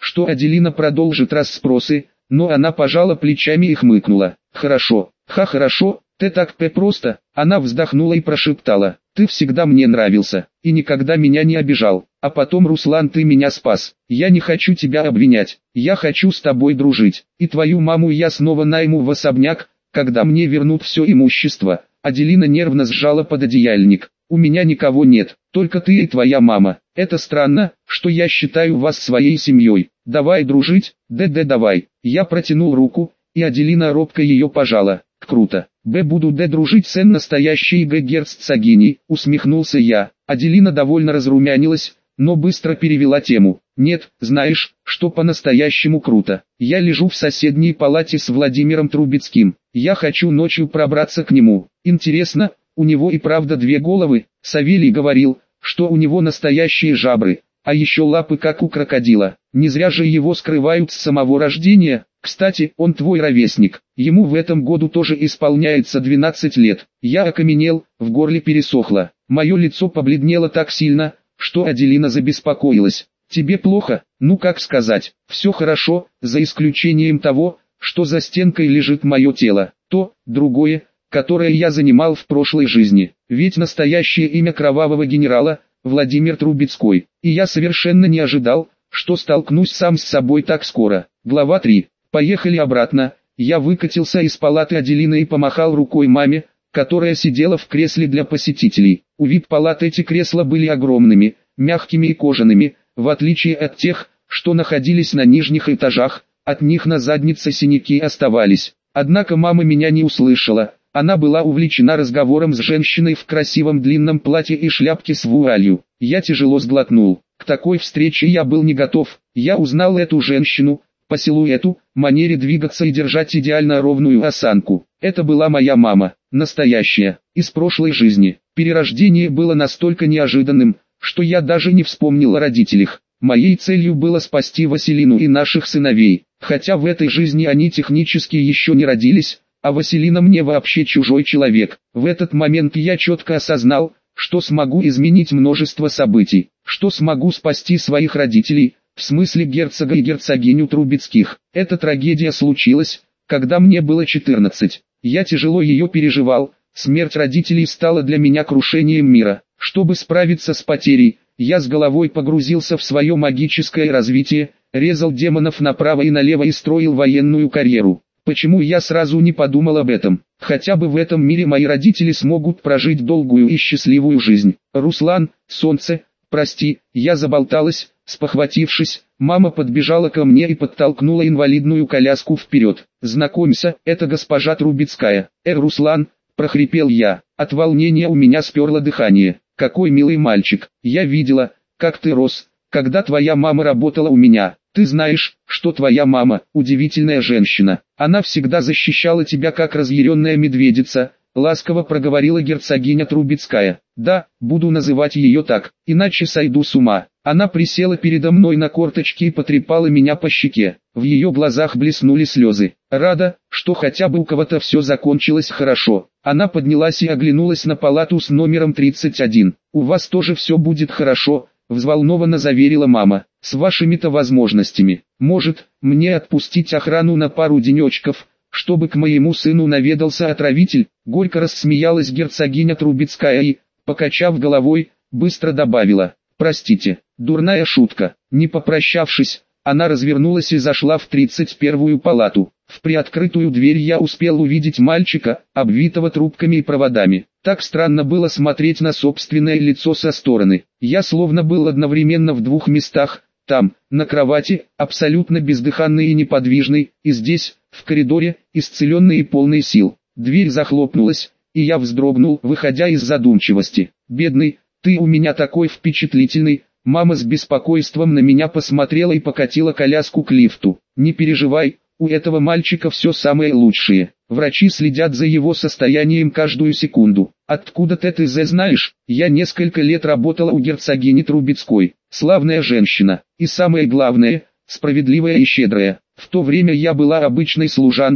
что Аделина продолжит расспросы, но она пожала плечами и хмыкнула. «Хорошо, ха хорошо, ты так пе просто». Она вздохнула и прошептала: «Ты всегда мне нравился, и никогда меня не обижал. А потом, Руслан, ты меня спас. Я не хочу тебя обвинять, я хочу с тобой дружить. И твою маму я снова найму в особняк, когда мне вернут все имущество». Аделина нервно сжала пододеяльник. «У меня никого нет, только ты и твоя мама. Это странно, что я считаю вас своей семьей. Давай дружить, да-да давай». Я протянул руку, и Аделина робко ее пожала. «Круто. Б буду д дружить с настоящей г герцогиней», усмехнулся я. Аделина довольно разрумянилась, но быстро перевела тему. «Нет, знаешь, что по-настоящему круто? Я лежу в соседней палате с Владимиром Трубецким. Я хочу ночью пробраться к нему. Интересно, у него и правда две головы?» Савелий говорил, что у него настоящие жабры, а еще лапы как у крокодила. Не зря же его скрывают с самого рождения. Кстати, он твой ровесник. Ему в этом году тоже исполняется двенадцать лет. Я окаменел, в горле пересохло. Мое лицо побледнело так сильно, что Аделина забеспокоилась. «Тебе плохо?» «Ну как сказать, все хорошо, за исключением того, что за стенкой лежит мое тело. То, другое, которое я занимал в прошлой жизни. Ведь настоящее имя кровавого генерала – Владимир Трубецкой. И я совершенно не ожидал, что столкнусь сам с собой так скоро». Глава три. Поехали обратно. Я выкатился из палаты Аделины и помахал рукой маме, которая сидела в кресле для посетителей. У вип-палат эти кресла были огромными, мягкими и кожаными, в отличие от тех, что находились на нижних этажах, от них на заднице синяки оставались. Однако мама меня не услышала, она была увлечена разговором с женщиной в красивом длинном платье и шляпке с вуалью. Я тяжело сглотнул. К такой встрече я был не готов. Я узнал эту женщину по силуэту, манере двигаться и держать идеально ровную осанку. Это была моя мама, настоящая, из прошлой жизни. Перерождение было настолько неожиданным, что я даже не вспомнил о родителях. Моей целью было спасти Василину и наших сыновей, хотя в этой жизни они технически еще не родились, а Василина мне вообще чужой человек. В этот момент я четко осознал, что смогу изменить множество событий, что смогу спасти своих родителей, в смысле герцога и герцогиню Трубецких. Эта трагедия случилась, когда мне было четырнадцать. Я тяжело ее переживал, смерть родителей стала для меня крушением мира. Чтобы справиться с потерей, я с головой погрузился в свое магическое развитие, резал демонов направо и налево и строил военную карьеру. Почему я сразу не подумал об этом? Хотя бы в этом мире мои родители смогут прожить долгую и счастливую жизнь. «Руслан, солнце, прости, я заболталась». Спохватившись, мама подбежала ко мне и подтолкнула инвалидную коляску вперед. «Знакомься, это госпожа Трубецкая». «Э, Руслан», – прохрипел я, от волнения у меня сперло дыхание. «Какой милый мальчик, я видела, как ты рос, когда твоя мама работала у меня. Ты знаешь, что твоя мама – удивительная женщина. Она всегда защищала тебя как разъяренная медведица», – ласково проговорила герцогиня Трубецкая. «Да, буду называть ее так, иначе сойду с ума». Она присела передо мной на корточки и потрепала меня по щеке. В ее глазах блеснули слезы. «Рада, что хотя бы у кого-то все закончилось хорошо». Она поднялась и оглянулась на палату с номером тридцать один. «У вас тоже все будет хорошо», – взволнованно заверила мама. «С вашими-то возможностями. Может, мне отпустить охрану на пару денечков, чтобы к моему сыну наведался отравитель?» Горько рассмеялась герцогиня Трубецкая и, покачав головой, быстро добавила: «Простите, дурная шутка». Не попрощавшись, она развернулась и зашла в тридцать первую палату. В приоткрытую дверь я успел увидеть мальчика, обвитого трубками и проводами. Так странно было смотреть на собственное лицо со стороны. Я словно был одновременно в двух местах: там, на кровати, абсолютно бездыханный и неподвижный, и здесь, в коридоре, исцеленный и полный сил. Дверь захлопнулась, и я вздрогнул, выходя из задумчивости. «Бедный, ты у меня такой впечатлительный». Мама с беспокойством на меня посмотрела и покатила коляску к лифту. «Не переживай, у этого мальчика все самое лучшее. Врачи следят за его состоянием каждую секунду». «Откуда ты это знаешь?» «Я несколько лет работала у герцогини Трубецкой. Славная женщина. И самое главное, справедливая и щедрая. В то время я была обычной служанкой,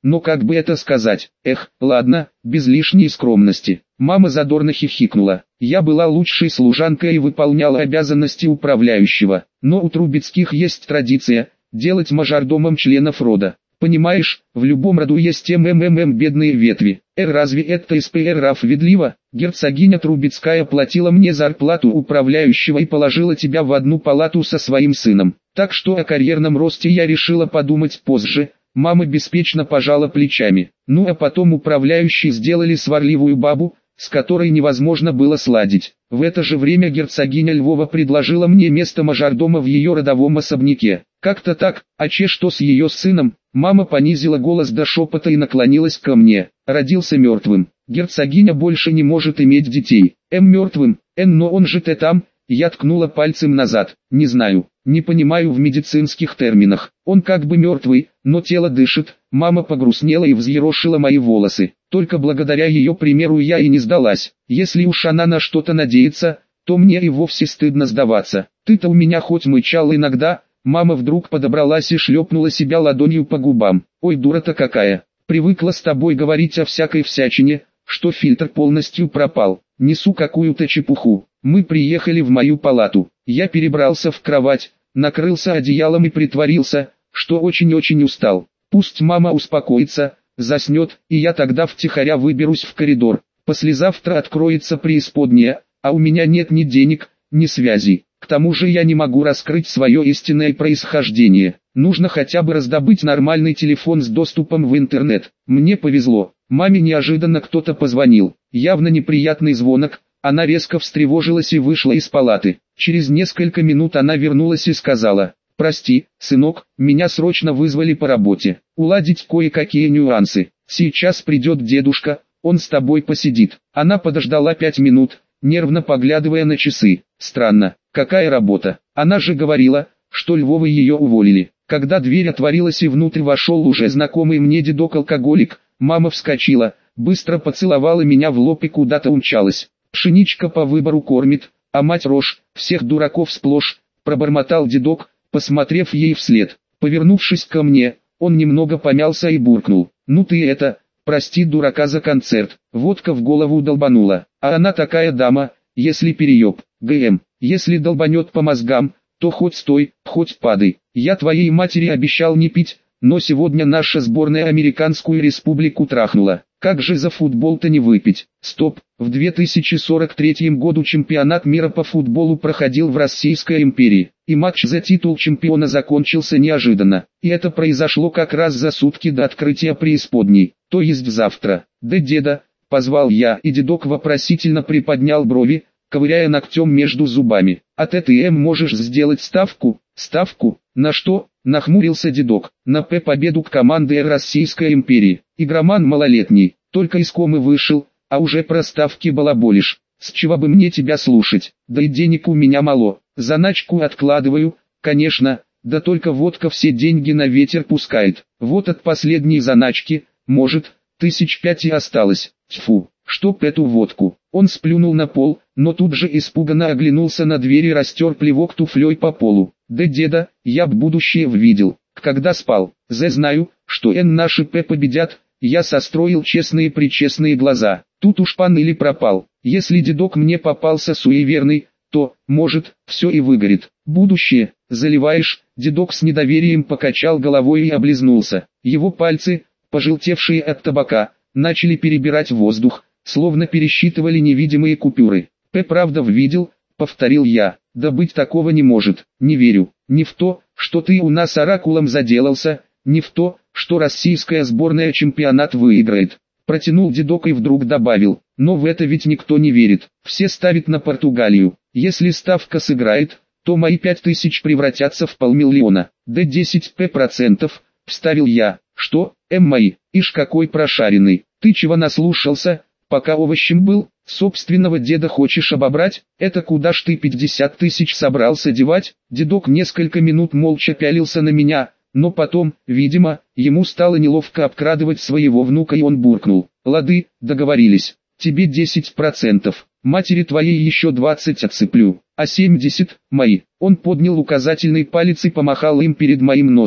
но как бы это сказать, эх, ладно, без лишней скромности. Мама задорно хихикнула. Я была лучшей служанкой и выполняла обязанности управляющего, но у Трубецких есть традиция делать мажордомом членов рода. Понимаешь, в любом роду есть МММ бедные ветви. Эр, разве это СПР ведливо? Герцогиня Трубецкая платила мне зарплату управляющего и положила тебя в одну палату со своим сыном. Так что о карьерном росте я решила подумать позже. Мама беспечно пожала плечами. Ну а потом управляющие сделали сварливую бабу, с которой невозможно было сладить. В это же время герцогиня Львова предложила мне место мажордома в ее родовом особняке. Как-то так, а че что с ее сыном? Мама понизила голос до шепота и наклонилась ко мне. Родился мертвым. Герцогиня больше не может иметь детей. М мертвым, Н но он же-то там. Я ткнула пальцем назад. Не знаю, не понимаю в медицинских терминах. Он как бы мертвый, но тело дышит. Мама погрустнела и взъерошила мои волосы. Только благодаря ее примеру я и не сдалась. Если уж она на что-то надеется, то мне и вовсе стыдно сдаваться. Ты-то у меня хоть мычал иногда. Мама вдруг подобралась и шлепнула себя ладонью по губам. Ой, дура-то какая. Привыкла с тобой говорить о всякой всячине, что фильтр полностью пропал. Несу какую-то чепуху. Мы приехали в мою палату. Я перебрался в кровать, накрылся одеялом и притворился, что очень-очень устал. Пусть мама успокоится, заснет, и я тогда втихаря выберусь в коридор. Послезавтра откроется преисподняя, а у меня нет ни денег, ни связей. К тому же я не могу раскрыть свое истинное происхождение. Нужно хотя бы раздобыть нормальный телефон с доступом в интернет. Мне повезло. Маме неожиданно кто-то позвонил. Явно неприятный звонок. Она резко встревожилась и вышла из палаты. Через несколько минут она вернулась и сказала: «Прости, сынок, меня срочно вызвали по работе. Уладить кое-какие нюансы. Сейчас придет дедушка, он с тобой посидит». Она подождала пять минут, нервно поглядывая на часы. Странно, какая работа? Она же говорила, что Львовы ее уволили. Когда дверь отворилась и внутрь вошел уже знакомый мне дедок-алкоголик, мама вскочила, быстро поцеловала меня в лоб и куда-то умчалась. «Пшеничка по выбору кормит, а мать рожь, всех дураков сплошь», пробормотал дедок, посмотрев ей вслед. Повернувшись ко мне, он немного помялся и буркнул: «Ну ты это, прости дурака за концерт». Водка в голову долбанула, а она такая дама, если перееб, ГМ, если долбанет по мозгам, то хоть стой, хоть падай. Я твоей матери обещал не пить, но сегодня наша сборная Американскую республику трахнула. Как же за футбол-то не выпить? Стоп, в две тысячи сорок третьем году чемпионат мира по футболу проходил в Российской империи, и матч за титул чемпиона закончился неожиданно. И это произошло как раз за сутки до открытия преисподней, то есть завтра. «Да деда», — позвал я, и дедок вопросительно приподнял брови, ковыряя ногтем между зубами. «А ты ты можешь сделать ставку?» «Ставку? На что?» — нахмурился дедок. «На П победу к команде Российской империи. Игроман малолетний, только из комы вышел, а уже про ставки балаболишь. С чего бы мне тебя слушать? Да и денег у меня мало. Заначку откладываю, конечно, да только водка все деньги на ветер пускает. Вот от последней заначки, может, тысяч пять и осталось. Тьфу, чтоб эту водку». Он сплюнул на пол, но тут же испуганно оглянулся на дверь и растер плевок туфлей по полу. «Да деда, я б будущее ввидел, когда спал. Зе знаю, что эн наши П победят». Я состроил честные-пречестные глаза. Тут уж пан или пропал. Если дедок мне попался суеверный, то, может, все и выгорит. «Будущее, заливаешь?» Дедок с недоверием покачал головой и облизнулся. Его пальцы, пожелтевшие от табака, начали перебирать воздух, словно пересчитывали невидимые купюры. «П правда ввидел», — повторил я. «Да быть такого не может, не верю. Не в то, что ты у нас оракулом заделался, не в то, что российская сборная чемпионат выиграет». Протянул дедок и вдруг добавил: «Но в это ведь никто не верит. Все ставят на Португалию. Если ставка сыграет, то мои пять тысяч превратятся в полмиллиона». «Да десять процентов», — вставил я. «Что, эм мои, ишь какой прошаренный. Ты чего наслушался, пока овощем был? Собственного деда хочешь обобрать? Это куда ж ты пятьдесят тысяч собрался девать?» Дедок несколько минут молча пялился на меня, но потом, видимо, ему стало неловко обкрадывать своего внука и он буркнул: «Лады, договорились. Тебе десять процентов, матери твоей еще двадцать отсыплю, а семьдесят мои». Он поднял указательный палец и помахал им перед моим носом.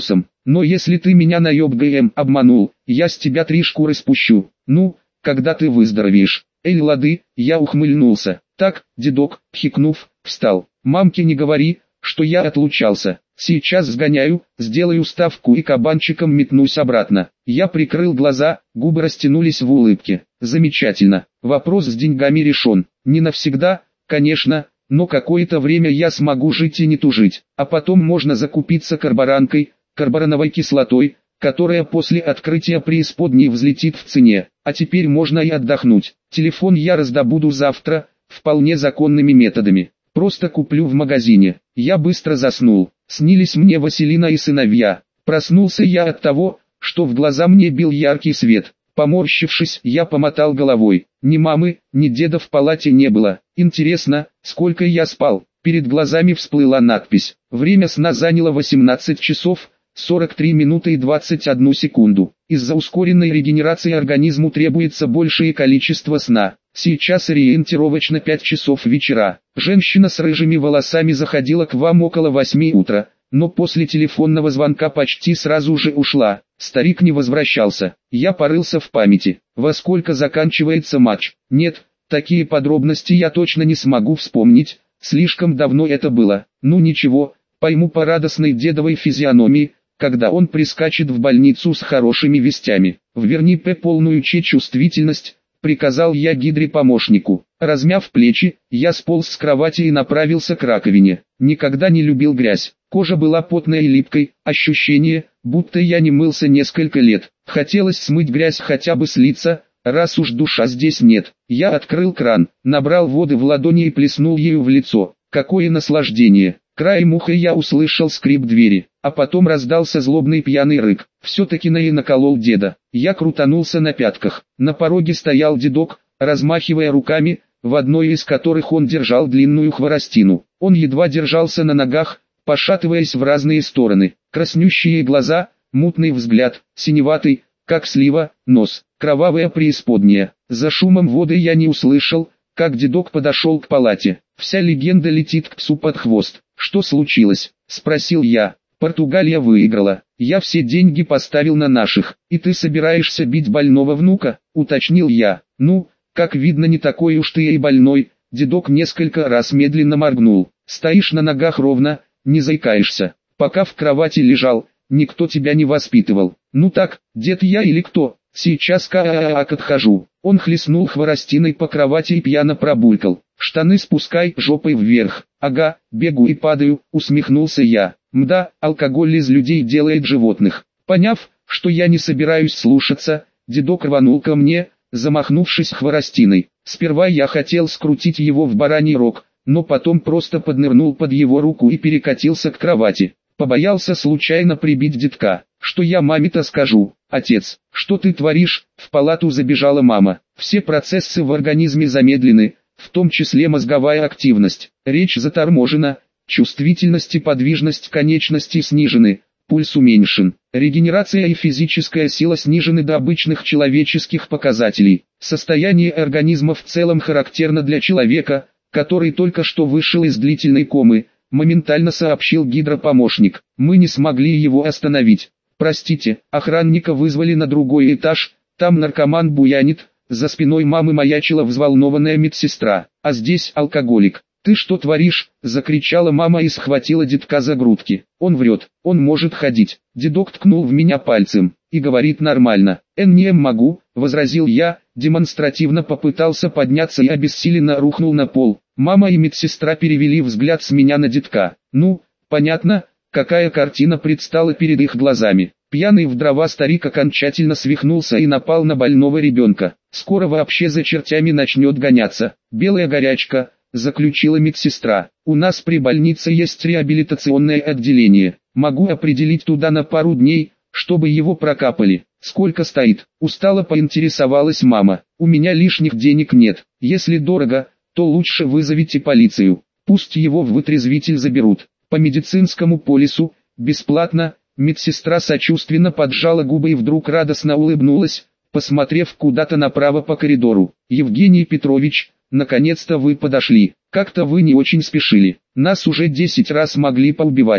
Но если ты меня на ЕБГМ обманул, я с тебя три шкуры спущу. Ну, когда ты выздоровеешь. Эй, лады, я ухмыльнулся. Так, дедок, хикнув, встал. Мамке не говори, что я отлучался. Сейчас сгоняю, сделаю ставку и кабанчиком метнусь обратно. Я прикрыл глаза, губы растянулись в улыбке. Замечательно. Вопрос с деньгами решен. Не навсегда, конечно, но какое-то время я смогу жить и не тужить. А потом можно закупиться карборанкой, карборановой кислотой, которая после открытия преисподней взлетит в цене. А теперь можно и отдохнуть. Телефон я раздобуду завтра, вполне законными методами. Просто куплю в магазине. Я быстро заснул. Снились мне Василина и сыновья. Проснулся я от того, что в глаза мне бил яркий свет. Поморщившись, я помотал головой. Ни мамы, ни деда в палате не было. Интересно, сколько я спал? Перед глазами всплыла надпись. Время сна заняло восемнадцать часов, сорок три минуты и двадцать одну секунду. Из-за ускоренной регенерации организму требуется большее количество сна. Сейчас ориентировочно пять часов вечера. Женщина с рыжими волосами заходила к вам около восьми утра, но после телефонного звонка почти сразу же ушла. Старик не возвращался. Я порылся в памяти. Во сколько заканчивается матч? Нет, такие подробности я точно не смогу вспомнить. Слишком давно это было. Ну ничего, пойму по радостной дедовой физиономии, когда он прискачет в больницу с хорошими вестями. Вверни П полную чувствительность, приказал я гидре-помощнику. Размяв плечи, я сполз с кровати и направился к раковине. Никогда не любил грязь. Кожа была потной и липкой, ощущение, будто я не мылся несколько лет. Хотелось смыть грязь хотя бы с лица, раз уж душа здесь нет. Я открыл кран, набрал воды в ладони и плеснул ею в лицо. Какое наслаждение! Краем уха я услышал скрип двери, а потом раздался злобный пьяный рык. Все-таки на и наколол деда. Я крутанулся на пятках. На пороге стоял дедок, размахивая руками, в одной из которых он держал длинную хворостину. Он едва держался на ногах, пошатываясь в разные стороны. Краснющие глаза, мутный взгляд, синеватый, как слива, нос, кровавая преисподняя. За шумом воды я не услышал, как дедок подошел к палате. Вся легенда летит к псу под хвост. «Что случилось?» – спросил я. «Португалия выиграла. Я все деньги поставил на наших. И ты собираешься бить больного внука?» – уточнил я. «Ну, как видно, не такой уж ты и больной». Дедок несколько раз медленно моргнул. «Стоишь на ногах ровно, не заикаешься. Пока в кровати лежал, никто тебя не воспитывал. Ну так, дед я или кто? Сейчас как отхожу». Он хлестнул хворостиной по кровати и пьяно пробулькал. «Штаны спускай жопой вверх». «Ага, бегу и падаю», усмехнулся я. «Мда, алкоголь из людей делает животных». Поняв, что я не собираюсь слушаться, дедок рванул ко мне, замахнувшись хворостиной. Сперва я хотел скрутить его в бараний рог, но потом просто поднырнул под его руку и перекатился к кровати. Побоялся случайно прибить дедка. «Что я маме-то скажу? Отец, что ты творишь?» В палату забежала мама. Все процессы в организме замедлены, в том числе мозговая активность. Речь заторможена, чувствительность и подвижность конечностей снижены, пульс уменьшен. Регенерация и физическая сила снижены до обычных человеческих показателей. Состояние организма в целом характерно для человека, который только что вышел из длительной комы, моментально сообщил гидропомощник. Мы не смогли его остановить. Простите, охранника вызвали на другой этаж, там наркоман буянит. За спиной мамы маячила взволнованная медсестра. «А здесь алкоголик. Ты что творишь?» – закричала мама и схватила дедка за грудки. «Он врет, он может ходить». Дедок ткнул в меня пальцем и говорит нормально. «Эн не могу», – возразил я, демонстративно попытался подняться и обессиленно рухнул на пол. Мама и медсестра перевели взгляд с меня на дедка. Ну, понятно, какая картина предстала перед их глазами. Пьяный в дрова старик окончательно свихнулся и напал на больного ребенка. «Скоро вообще за чертями начнет гоняться. Белая горячка», – заключила медсестра. «У нас при больнице есть реабилитационное отделение. Могу определить туда на пару дней, чтобы его прокапали». «Сколько стоит?» – устало поинтересовалась мама. «У меня лишних денег нет. Если дорого, то лучше вызовите полицию. Пусть его в вытрезвитель заберут. По медицинскому полису, бесплатно». Медсестра сочувственно поджала губы и вдруг радостно улыбнулась, посмотрев куда-то направо по коридору. «Евгений Петрович, наконец-то вы подошли. Как-то вы не очень спешили. Нас уже десять раз могли поубивать.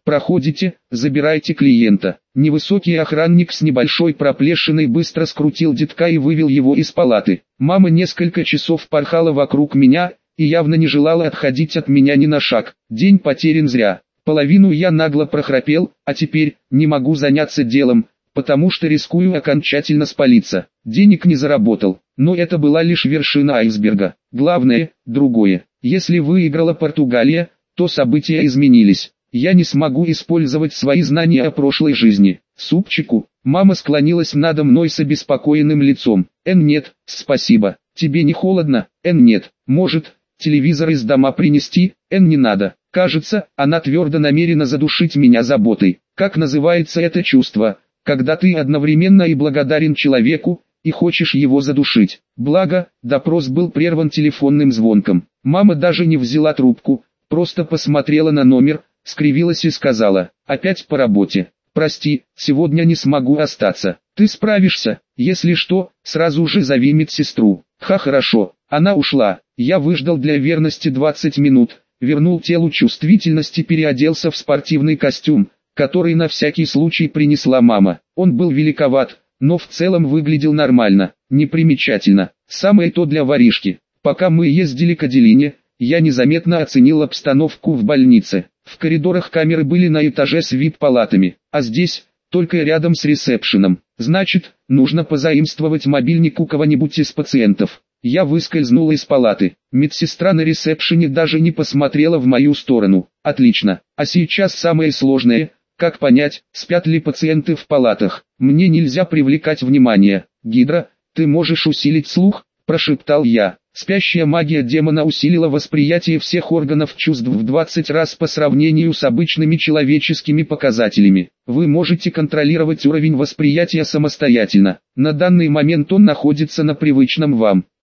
Проходите, забирайте клиента. Невысокий охранник с небольшой проплешиной быстро скрутил детка и вывел его из палаты. Мама несколько часов порхала вокруг меня и явно не желала отходить от меня ни на шаг. День потерян зря. Половину я нагло прохрапел, а теперь не могу заняться делом, потому что рискую окончательно спалиться. Денег не заработал, но это была лишь вершина айсберга. Главное, другое. Если выиграла Португалия, то события изменились. Я не смогу использовать свои знания о прошлой жизни. Супчику. Мама склонилась надо мной с обеспокоенным лицом. Эн, нет, спасибо. Тебе не холодно? Эн, нет. Может, телевизор из дома принести? Эн, не надо. Кажется, она твердо намерена задушить меня заботой. Как называется это чувство, когда ты одновременно и благодарен человеку, и хочешь его задушить? Благо, допрос был прерван телефонным звонком. Мама даже не взяла трубку, просто посмотрела на номер, скривилась и сказала: «Опять по работе. Прости, сегодня не смогу остаться. Ты справишься, если что, сразу же зови медсестру». Ха, хорошо. Она ушла. Я выждал для верности двадцать минут, вернул телу чувствительность и переоделся в спортивный костюм, который на всякий случай принесла мама. Он был великоват, но в целом выглядел нормально, непримечательно. Самое то для воришки. Пока мы ездили к Аделине, я незаметно оценил обстановку в больнице. В коридорах камеры были на этаже с вип-палатами, а здесь, только рядом с ресепшеном. Значит, нужно позаимствовать мобильник у кого-нибудь из пациентов. Я выскользнул из палаты. Медсестра на ресепшене даже не посмотрела в мою сторону. Отлично. А сейчас самое сложное, как понять, спят ли пациенты в палатах. Мне нельзя привлекать внимание. Гидра, ты можешь усилить слух? Прошептал я. Спящая магия демона усилила восприятие всех органов чувств в двадцать раз по сравнению с обычными человеческими показателями. Вы можете контролировать уровень восприятия самостоятельно. На данный момент он находится на привычном вам